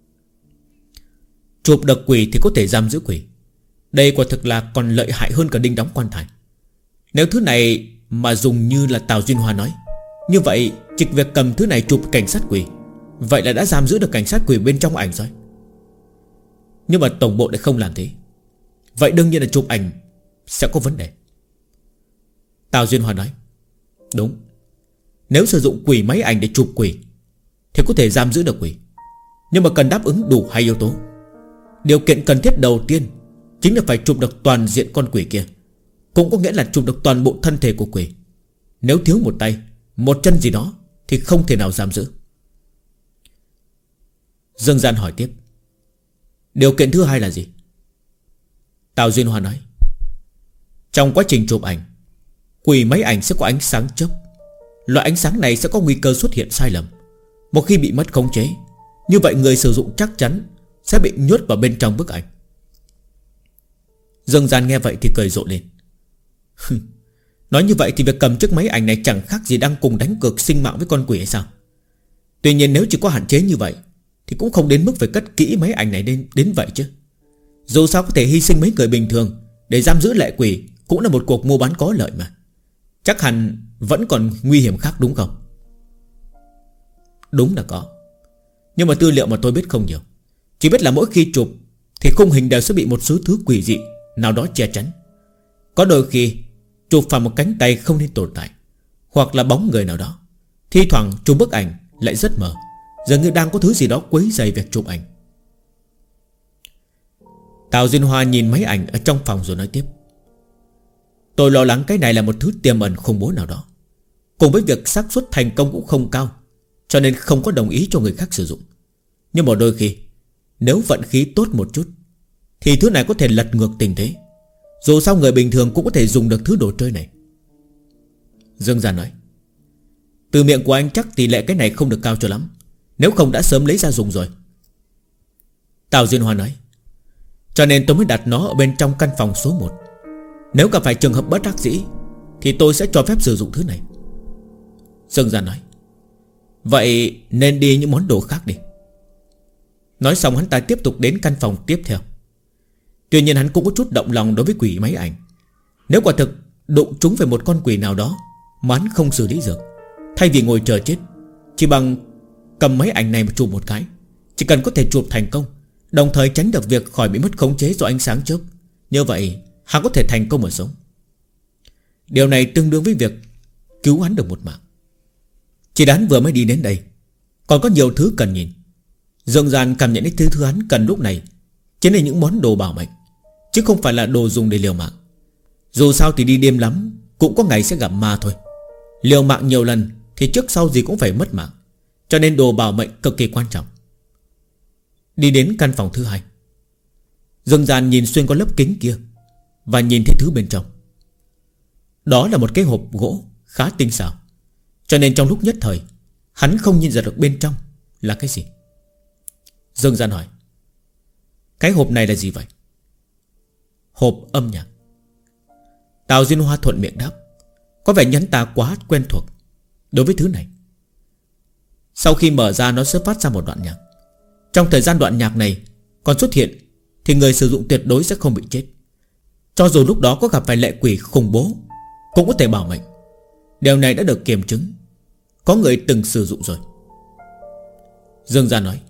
Chụp được quỷ thì có thể giam giữ quỷ. Đây quả thực là còn lợi hại hơn cả đinh đóng quan tài. Nếu thứ này mà dùng như là Tào Duyên Hoa nói, như vậy chỉ việc cầm thứ này chụp cảnh sát quỷ, vậy là đã giam giữ được cảnh sát quỷ bên trong ảnh rồi. Nhưng mà tổng bộ lại không làm thế. Vậy đương nhiên là chụp ảnh sẽ có vấn đề. Tào Duyên Hoa nói, đúng. Nếu sử dụng quỷ máy ảnh để chụp quỷ thì có thể giam giữ được quỷ, nhưng mà cần đáp ứng đủ 2 yếu tố. Điều kiện cần thiết đầu tiên chính là phải chụp được toàn diện con quỷ kia, cũng có nghĩa là chụp được toàn bộ thân thể của quỷ. Nếu thiếu một tay, một chân gì đó thì không thể nào giam giữ. Dương Gian hỏi tiếp, điều kiện thứ hai là gì? Tào Duyên Hoa nói, trong quá trình chụp ảnh, quỷ máy ảnh sẽ có ánh sáng chớp. Loại ánh sáng này sẽ có nguy cơ xuất hiện sai lầm. Một khi bị mất khống chế, như vậy người sử dụng chắc chắn sẽ bị nhốt vào bên trong bức ảnh. Dương Gian nghe vậy thì cười rộ lên. Nói như vậy thì việc cầm chiếc máy ảnh này chẳng khác gì đang cùng đánh cược sinh mạng với con quỷ hay sao? Tuy nhiên nếu chỉ có hạn chế như vậy thì cũng không đến mức phải cất kỹ máy ảnh này đến vậy chứ. Dù sao có thể hy sinh mấy người bình thường để giam giữ lệ quỷ cũng là một cuộc mua bán có lợi mà. Chắc hẳn vẫn còn nguy hiểm khác đúng không? Đúng là có. Nhưng mà tư liệu mà tôi biết không nhiều. Chỉ biết là mỗi khi chụp thì khung hình đều sẽ bị một số thứ quỷ dị nào đó che chắn. Có đôi khi chụp phải một cánh tay không nên tồn tại, hoặc là bóng người nào đó. Thi thoảng chụp bức ảnh lại rất mờ, dường như đang có thứ gì đó quấy rầy việc chụp ảnh. Tào Duyên Hoa nhìn máy ảnh ở trong phòng rồi nói tiếp, tôi lo lắng cái này là một thứ tiềm ẩn khủng bố nào đó, cùng với việc xác suất thành công cũng không cao, cho nên không có đồng ý cho người khác sử dụng. Nhưng mà đôi khi nếu vận khí tốt một chút thì thứ này có thể lật ngược tình thế. Dù sao người bình thường cũng có thể dùng được thứ đồ chơi này. Dương Gia nói, từ miệng của anh chắc tỷ lệ cái này không được cao cho lắm, nếu không đã sớm lấy ra dùng rồi. Tào Duyên Hoa nói, cho nên tôi mới đặt nó ở bên trong căn phòng số 1. Nếu gặp phải trường hợp bất đắc dĩ thì tôi sẽ cho phép sử dụng thứ này. Dương Gia nói, vậy nên đi những món đồ khác đi. Nói xong hắn ta tiếp tục đến căn phòng tiếp theo. Tuy nhiên hắn cũng có chút động lòng đối với quỷ máy ảnh. Nếu quả thực đụng trúng về một con quỷ nào đó mà hắn không xử lý được, thay vì ngồi chờ chết, chỉ bằng cầm máy ảnh này mà chụp một cái, chỉ cần có thể chụp thành công, đồng thời tránh được việc khỏi bị mất khống chế do ánh sáng chớp, như vậy hắn có thể thành công mà sống. Điều này tương đương với việc cứu hắn được một mạng. Chỉ hắn vừa mới đi đến đây, còn có nhiều thứ cần nhìn. Dương Gian cảm nhận đến thứ hắn cần lúc này chính là những món đồ bảo mệnh, chứ không phải là đồ dùng để liều mạng. Dù sao thì đi đêm lắm cũng có ngày sẽ gặp ma thôi. Liều mạng nhiều lần thì trước sau gì cũng phải mất mạng, cho nên đồ bảo mệnh cực kỳ quan trọng. Đi đến căn phòng thứ 2, Dương Gian nhìn xuyên qua lớp kính kia và nhìn thấy thứ bên trong. Đó là một cái hộp gỗ khá tinh xảo, cho nên trong lúc nhất thời hắn không nhìn ra được bên trong là cái gì. Dương Gian hỏi, cái hộp này là gì vậy? Hộp âm nhạc. Tào Duyên Hoa thuận miệng đáp, có vẻ nhấn ta quá quen thuộc đối với thứ này. Sau khi mở ra nó sẽ phát ra một đoạn nhạc. Trong thời gian đoạn nhạc này còn xuất hiện thì người sử dụng tuyệt đối sẽ không bị chết. Cho dù lúc đó có gặp phải lệ quỷ khủng bố cũng có thể bảo mệnh. Điều này đã được kiểm chứng, có người từng sử dụng rồi. Dương Gia nói,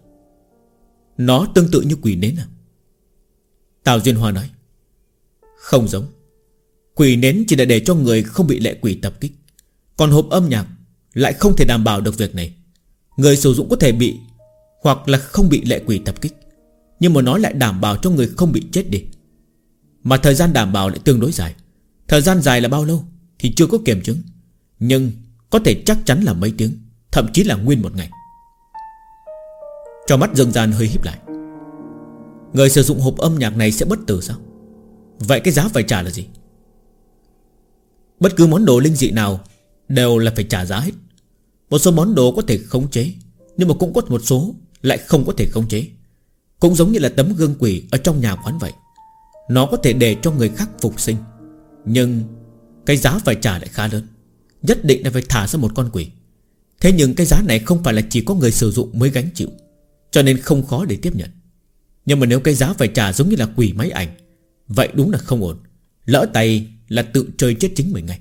nó tương tự như quỷ nến à? Tào Duyên Hoa nói, không giống. Quỷ nến chỉ là để cho người không bị lệ quỷ tập kích, còn hộp âm nhạc lại không thể đảm bảo được việc này. Người sử dụng có thể bị hoặc là không bị lệ quỷ tập kích, nhưng mà nó lại đảm bảo cho người không bị chết đi. Mà thời gian đảm bảo lại tương đối dài. Thời gian dài là bao lâu thì chưa có kiểm chứng, nhưng có thể chắc chắn là mấy tiếng, thậm chí là nguyên một ngày. Cho mắt Dương Gian hơi híp lại. Người sử dụng hộp âm nhạc này sẽ bất tử sao? Vậy cái giá phải trả là gì? Bất cứ món đồ linh dị nào đều là phải trả giá hết. Một số món đồ có thể khống chế, nhưng mà cũng có một số lại không có thể khống chế. Cũng giống như là tấm gương quỷ ở trong nhà quán vậy. Nó có thể để cho người khác phục sinh, nhưng cái giá phải trả lại khá lớn. Nhất định là phải thả ra một con quỷ. Thế nhưng cái giá này không phải là chỉ có người sử dụng mới gánh chịu, cho nên không khó để tiếp nhận. Nhưng mà nếu cái giá phải trả giống như là quỷ máy ảnh, vậy đúng là không ổn. Lỡ tay là tự chơi chết chính mình ngay.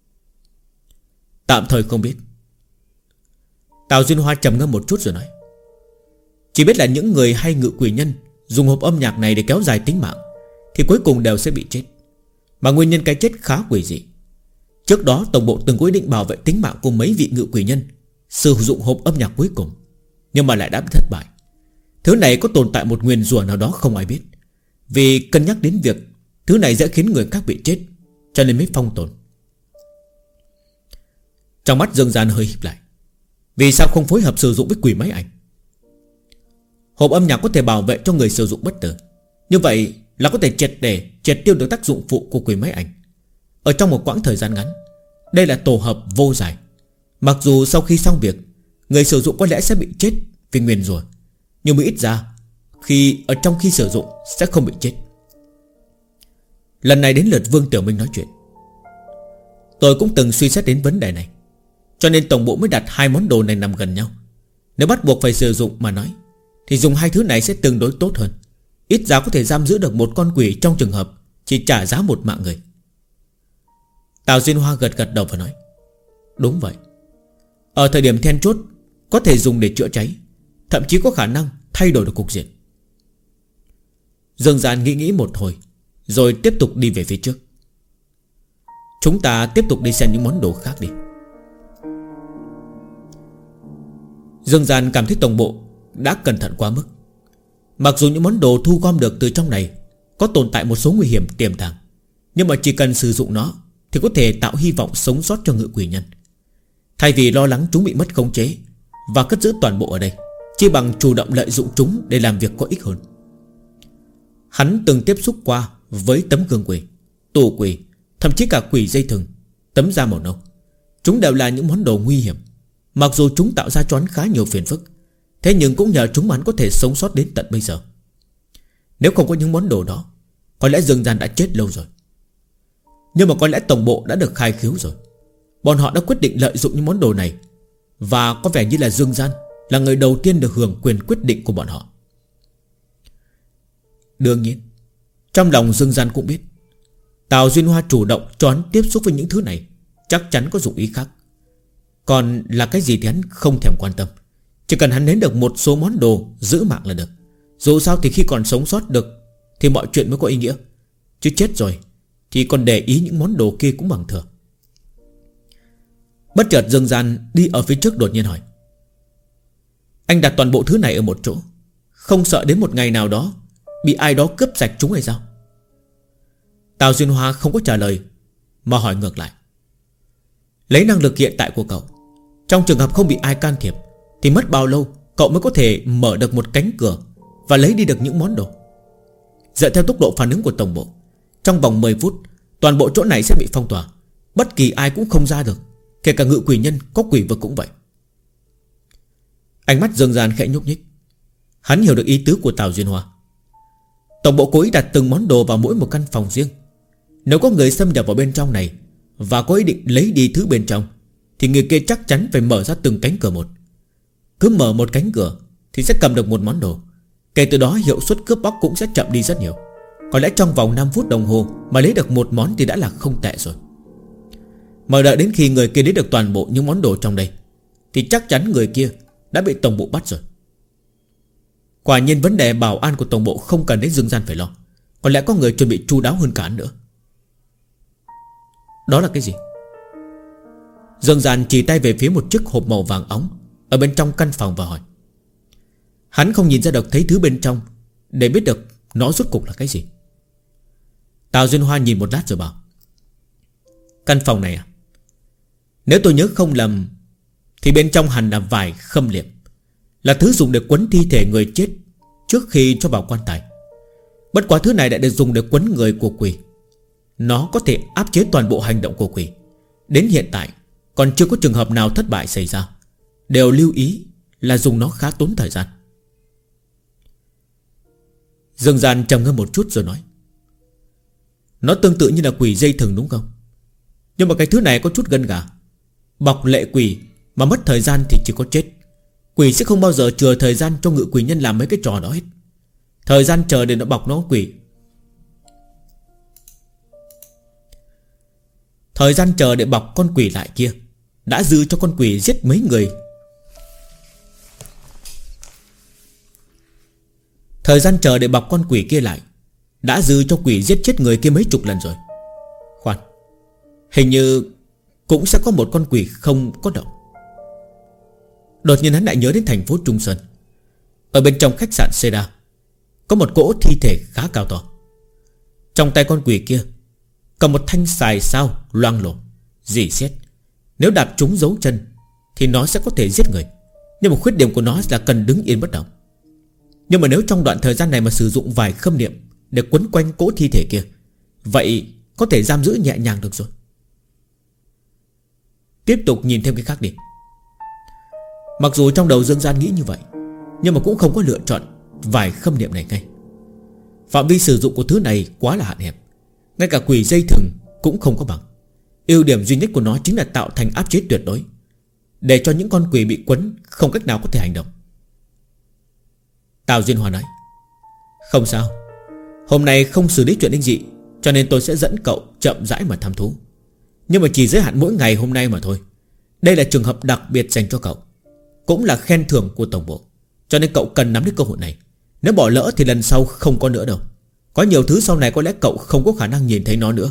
Tạm thời không biết. Tào Duyên Hoa trầm ngâm một chút rồi nói: chỉ biết là những người hay ngự quỷ nhân dùng hộp âm nhạc này để kéo dài tính mạng thì cuối cùng đều sẽ bị chết. Mà nguyên nhân cái chết khá quỷ dị. Trước đó tổng bộ từng có ý định bảo vệ tính mạng của mấy vị ngự quỷ nhân sử dụng hộp âm nhạc cuối cùng, nhưng mà lại đã bị thất bại. Thứ này có tồn tại một nguyền rủa nào đó không ai biết. Vì cân nhắc đến việc thứ này sẽ khiến người khác bị chết, cho nên mới phong tồn. Trong mắt Dương Gian hơi híp lại. Vì sao không phối hợp sử dụng với quỷ máy ảnh? Hộp âm nhạc có thể bảo vệ cho người sử dụng bất tử, như vậy là có thể triệt tiêu được tác dụng phụ của quỷ máy ảnh. Ở trong một quãng thời gian ngắn, đây là tổ hợp vô giải. Mặc dù sau khi xong việc, người sử dụng có lẽ sẽ bị chết vì nguyền rủa, nhưng mà ít ra trong khi sử dụng sẽ không bị chết. Lần này đến lượt Vương Tiểu Minh nói chuyện. Tôi cũng từng suy xét đến vấn đề này, cho nên tổng bộ mới đặt hai món đồ này nằm gần nhau. Nếu bắt buộc phải sử dụng mà nói, thì dùng hai thứ này sẽ tương đối tốt hơn. Ít ra có thể giam giữ được một con quỷ trong trường hợp chỉ trả giá một mạng người. Tào Duyên Hoa gật gật đầu và nói: đúng vậy. Ở thời điểm then chốt có thể dùng để chữa cháy, thậm chí có khả năng thay đổi được cục diện. Dương Gian nghĩ một hồi, rồi tiếp tục đi về phía trước. Chúng ta tiếp tục đi xem những món đồ khác đi. Dương Gian cảm thấy tổng bộ đã cẩn thận quá mức. Mặc dù những món đồ thu gom được từ trong này có tồn tại một số nguy hiểm tiềm tàng, nhưng mà chỉ cần sử dụng nó thì có thể tạo hy vọng sống sót cho ngự quỷ nhân. Thay vì lo lắng chúng bị mất khống chế và cất giữ toàn bộ ở đây, chỉ bằng chủ động lợi dụng chúng để làm việc có ích hơn. Hắn từng tiếp xúc qua với tấm gương quỷ, tù quỷ, thậm chí cả quỷ dây thừng, tấm da màu nâu. Chúng đều là những món đồ nguy hiểm. Mặc dù chúng tạo ra cho hắn khá nhiều phiền phức, thế nhưng cũng nhờ chúng mà hắn có thể sống sót đến tận bây giờ. Nếu không có những món đồ đó, có lẽ Dương Gian đã chết lâu rồi. Nhưng mà có lẽ tổng bộ đã được khai khiếu rồi. Bọn họ đã quyết định lợi dụng những món đồ này, và có vẻ như là Dương Gian là người đầu tiên được hưởng quyền quyết định của bọn họ. Đương nhiên, trong lòng Dương Gian cũng biết Tào Duyên Hoa chủ động cho hắn tiếp xúc với những thứ này chắc chắn có dụng ý khác. Còn là cái gì thì hắn không thèm quan tâm. Chỉ cần hắn nếm được một số món đồ giữ mạng là được. Dù sao thì khi còn sống sót được thì mọi chuyện mới có ý nghĩa. Chứ chết rồi thì còn để ý những món đồ kia cũng bằng thừa. Bất chợt Dương Gian đi ở phía trước đột nhiên hỏi: anh đặt toàn bộ thứ này ở một chỗ, không sợ đến một ngày nào đó bị ai đó cướp sạch chúng hay sao? Tào Duyên Hoa không có trả lời, mà hỏi ngược lại: lấy năng lực hiện tại của cậu, trong trường hợp không bị ai can thiệp, thì mất bao lâu cậu mới có thể mở được một cánh cửa và lấy đi được những món đồ? Dựa theo tốc độ phản ứng của tổng bộ, trong vòng 10 phút toàn bộ chỗ này sẽ bị phong tỏa. Bất kỳ ai cũng không ra được, kể cả ngự quỷ nhân có quỷ vực cũng vậy. Ánh mắt Dương Gian khẽ nhúc nhích. Hắn hiểu được ý tứ của Tào Duyên Hoa. Tổng bộ cố ý đặt từng món đồ vào mỗi một căn phòng riêng. Nếu có người xâm nhập vào bên trong này và có ý định lấy đi thứ bên trong, thì người kia chắc chắn phải mở ra từng cánh cửa một. Cứ mở một cánh cửa thì sẽ cầm được một món đồ. Kể từ đó hiệu suất cướp bóc cũng sẽ chậm đi rất nhiều. Có lẽ trong vòng 5 phút đồng hồ mà lấy được một món thì đã là không tệ rồi. Mà đợi đến khi người kia lấy được toàn bộ những món đồ trong đây thì chắc chắn người kia đã bị tổng bộ bắt rồi. Quả nhiên vấn đề bảo an của tổng bộ không cần đến Dương Gian phải lo. Có lẽ có người chuẩn bị chu đáo hơn cả nữa. Đó là cái gì? Dương Gian chỉ tay về phía một chiếc hộp màu vàng óng ở bên trong căn phòng và hỏi. Hắn không nhìn ra được thấy thứ bên trong để biết được nó rốt cục là cái gì. Tào Duyên Hoa nhìn một lát rồi bảo. Căn phòng này à? Nếu tôi nhớ không lầm thì bên trong hẳn là vải khâm liệm, là thứ dùng để quấn thi thể người chết trước khi cho vào quan tài. Bất quá thứ này đã được dùng để quấn người của quỷ. Nó có thể áp chế toàn bộ hành động của quỷ. Đến hiện tại còn chưa có trường hợp nào thất bại xảy ra. Đều lưu ý là dùng nó khá tốn thời gian. Dương Gian trầm ngâm một chút rồi nói. Nó tương tự như là quỷ dây thừng đúng không? Nhưng mà cái thứ này có chút gân gà. Bọc lệ quỷ mà mất thời gian thì chỉ có chết. Quỷ sẽ không bao giờ chờ thời gian cho ngự quỷ nhân làm mấy cái trò đó hết. Thời gian chờ để nó bọc nó quỷ. Thời gian chờ để bọc con quỷ lại kia đã dư cho con quỷ giết mấy người. Thời gian chờ để bọc con quỷ kia lại đã dư cho quỷ giết chết người kia mấy chục lần rồi. Khoan, hình như cũng sẽ có một con quỷ không có động. Đột nhiên hắn lại nhớ đến thành phố Trung Sơn. Ở bên trong khách sạn Seda có một cỗ thi thể khá cao to. Trong tay con quỷ kia cầm một thanh xài sao loang lổ, rỉ sét. Nếu đạp trúng dấu chân thì nó sẽ có thể giết người. Nhưng mà khuyết điểm của nó là cần đứng yên bất động. Nhưng mà nếu trong đoạn thời gian này mà sử dụng vài khâm niệm để quấn quanh cỗ thi thể kia, vậy có thể giam giữ nhẹ nhàng được rồi. Tiếp tục nhìn thêm cái khác đi. Mặc dù trong đầu Dương Gian nghĩ như vậy, nhưng mà cũng không có lựa chọn vài khâm niệm này ngay. Phạm vi sử dụng của thứ này quá là hạn hẹp. Ngay cả quỷ dây thừng cũng không có bằng. Ưu điểm duy nhất của nó chính là tạo thành áp chế tuyệt đối, để cho những con quỷ bị quấn không cách nào có thể hành động. Tào Duyên Hoa nói. Không sao, hôm nay không xử lý chuyện linh dị, cho nên tôi sẽ dẫn cậu chậm rãi mà thăm thú. Nhưng mà chỉ giới hạn mỗi ngày hôm nay mà thôi. Đây là trường hợp đặc biệt dành cho cậu, cũng là khen thưởng của tổng bộ, cho nên cậu cần nắm lấy cơ hội này. Nếu bỏ lỡ thì lần sau không có nữa đâu. Có nhiều thứ sau này có lẽ cậu không có khả năng nhìn thấy nó nữa.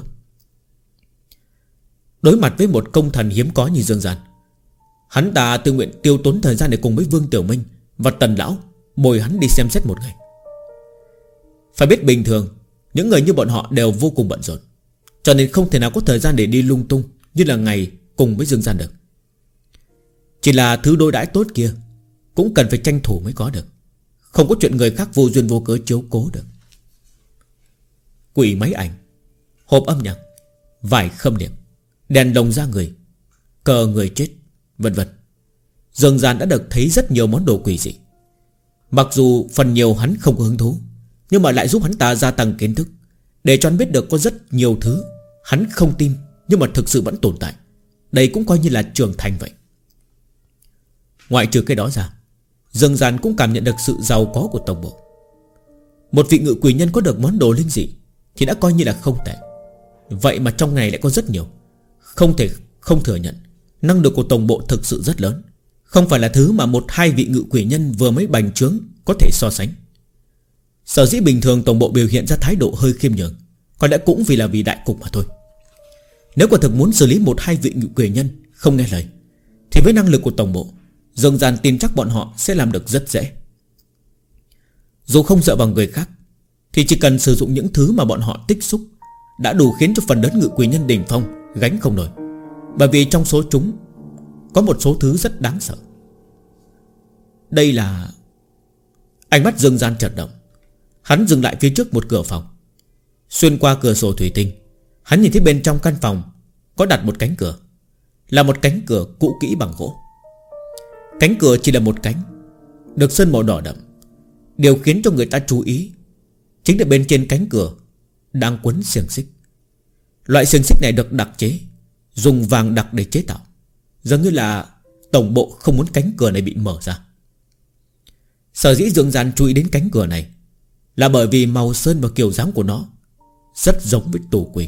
Đối mặt với một công thần hiếm có như Dương Gian, hắn ta tự nguyện tiêu tốn thời gian để cùng với Vương Tiểu Minh và Tần Lão bồi hắn đi xem xét một ngày. Phải biết bình thường những người như bọn họ đều vô cùng bận rộn, cho nên không thể nào có thời gian để đi lung tung như là ngày cùng với Dương Gian được. Chỉ là thứ đối đãi tốt kia cũng cần phải tranh thủ mới có được. Không có chuyện người khác vô duyên vô cớ chiếu cố được. Quỷ máy ảnh, hộp âm nhạc, vải khâm niệm, đèn lồng da người, cờ người chết, vân vân. Dương Gian đã được thấy rất nhiều món đồ quỷ dị. Mặc dù phần nhiều hắn không có hứng thú, nhưng mà lại giúp hắn ta gia tăng kiến thức, để cho hắn biết được có rất nhiều thứ hắn không tin nhưng mà thực sự vẫn tồn tại. Đây cũng coi như là trưởng thành vậy. Ngoại trừ cái đó ra, Dương Gian cũng cảm nhận được sự giàu có của tổng bộ. Một vị ngự quỷ nhân có được món đồ linh dị thì đã coi như là không tệ. Vậy mà trong này lại có rất nhiều. Không thể không thừa nhận, năng lực của tổng bộ thực sự rất lớn, không phải là thứ mà một hai vị ngự quỷ nhân vừa mới bành trướng có thể so sánh. Sở dĩ bình thường tổng bộ biểu hiện ra thái độ hơi khiêm nhường, còn đã cũng vì đại cục mà thôi. Nếu quả thực muốn xử lý một hai vị ngự quỷ nhân không nghe lời, thì với năng lực của tổng bộ, Dương Gian tin chắc bọn họ sẽ làm được rất dễ. Dù không dựa vào người khác, thì chỉ cần sử dụng những thứ mà bọn họ tích xúc đã đủ khiến cho phần lớn ngự quỷ nhân đỉnh phong gánh không nổi. Bởi vì trong số chúng có một số thứ rất đáng sợ. Đây là... Ánh mắt Dương Gian chợt động. Hắn dừng lại phía trước một cửa phòng. Xuyên qua cửa sổ thủy tinh, hắn nhìn thấy bên trong căn phòng có đặt một cánh cửa. Là một cánh cửa cũ kỹ bằng gỗ. Cánh cửa chỉ là một cánh, được sơn màu đỏ đậm. Điều khiến cho người ta chú ý chính là bên trên cánh cửa đang quấn xiềng xích. Loại xiềng xích này được đặc chế, dùng vàng đặc để chế tạo. Giống như là tổng bộ không muốn cánh cửa này bị mở ra. Sở dĩ Dương Gian chú ý đến cánh cửa này là bởi vì màu sơn và kiểu dáng của nó rất giống với tù quỷ.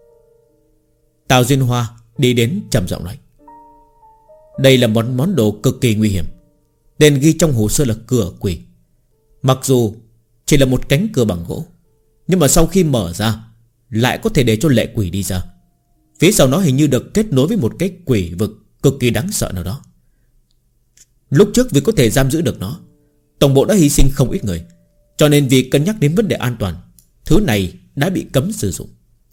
Tào Duyên Hoa đi đến trầm giọng nói: đây là món đồ cực kỳ nguy hiểm. Tên ghi trong hồ sơ là cửa quỷ. Mặc dù chỉ là một cánh cửa bằng gỗ, nhưng mà sau khi mở ra lại có thể để cho lệ quỷ đi ra. Phía sau nó hình như được kết nối với một cái quỷ vực cực kỳ đáng sợ nào đó. Lúc trước vì có thể giam giữ được nó, tổng bộ đã hy sinh không ít người. Cho nên vì cân nhắc đến vấn đề an toàn, thứ này đã bị cấm sử dụng.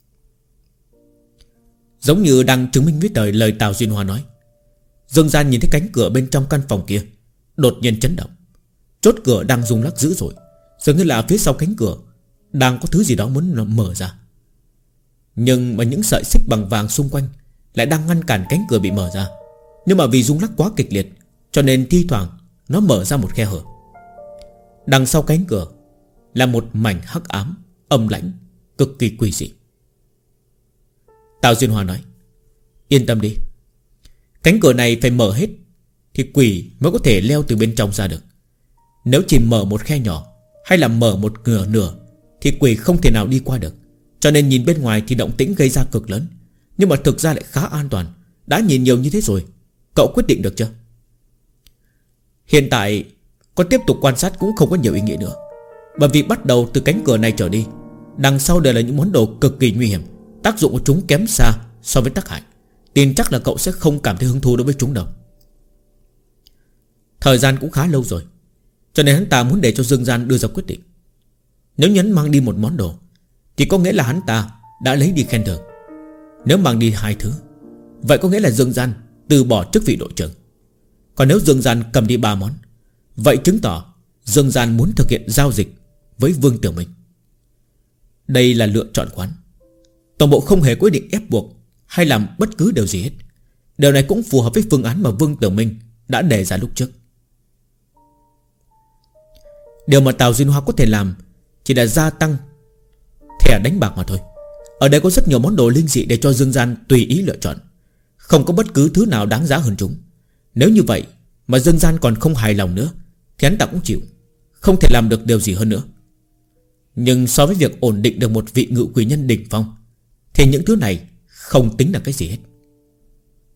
Giống như đang chứng minh với lời Tào Duyên Hoa nói, Dương Gian nhìn thấy cánh cửa bên trong căn phòng kia đột nhiên chấn động. Chốt cửa đang rung lắc dữ dội, dường như là phía sau cánh cửa đang có thứ gì đó muốn mở ra. Nhưng mà những sợi xích bằng vàng xung quanh lại đang ngăn cản cánh cửa bị mở ra. Nhưng mà vì rung lắc quá kịch liệt, cho nên thi thoảng nó mở ra một khe hở. Đằng sau cánh cửa là một mảnh hắc ám, âm lãnh, cực kỳ quỷ dị. Tào Duyên Hoa nói, yên tâm đi, cánh cửa này phải mở hết thì quỷ mới có thể leo từ bên trong ra được. Nếu chỉ mở một khe nhỏ hay là mở một nửa thì quỷ không thể nào đi qua được. Cho nên nhìn bên ngoài thì động tĩnh gây ra cực lớn, nhưng mà thực ra lại khá an toàn. Đã nhìn nhiều như thế rồi, cậu quyết định được chưa? Hiện tại có tiếp tục quan sát cũng không có nhiều ý nghĩa nữa. Bởi vì bắt đầu từ cánh cửa này trở đi, đằng sau đều là những món đồ cực kỳ nguy hiểm. Tác dụng của chúng kém xa so với tác hại. Tin chắc là cậu sẽ không cảm thấy hứng thú đối với chúng đâu. Thời gian cũng khá lâu rồi, cho nên hắn ta muốn để cho Dương Gian đưa ra quyết định. Nếu nhấn mang đi một món đồ thì có nghĩa là hắn ta đã lấy đi khen thưởng. Nếu mang đi hai thứ, vậy có nghĩa là Dương Gian từ bỏ chức vị đội trưởng. Còn nếu Dương Gian cầm đi 3 món, vậy chứng tỏ Dương Gian muốn thực hiện giao dịch với Vương Tiểu Minh. Đây là lựa chọn quán. Tổng bộ không hề quyết định ép buộc hay làm bất cứ điều gì hết. Điều này cũng phù hợp với phương án mà Vương Tiểu Minh đã đề ra lúc trước. Điều mà Tào Duyên Hoa có thể làm chỉ là gia tăng thẻ đánh bạc mà thôi. Ở đây có rất nhiều món đồ linh dị để cho Dương Gian tùy ý lựa chọn. Không có bất cứ thứ nào đáng giá hơn chúng. Nếu như vậy mà Dương Gian còn không hài lòng nữa thì hắn ta cũng chịu, không thể làm được điều gì hơn nữa. Nhưng so với việc ổn định được một vị ngự quỷ nhân đỉnh phong thì những thứ này không tính là cái gì hết.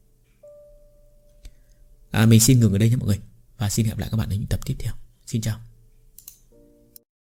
Mình xin ngừng ở đây nhé mọi người, và xin hẹn gặp lại các bạn ở những tập tiếp theo. Xin chào.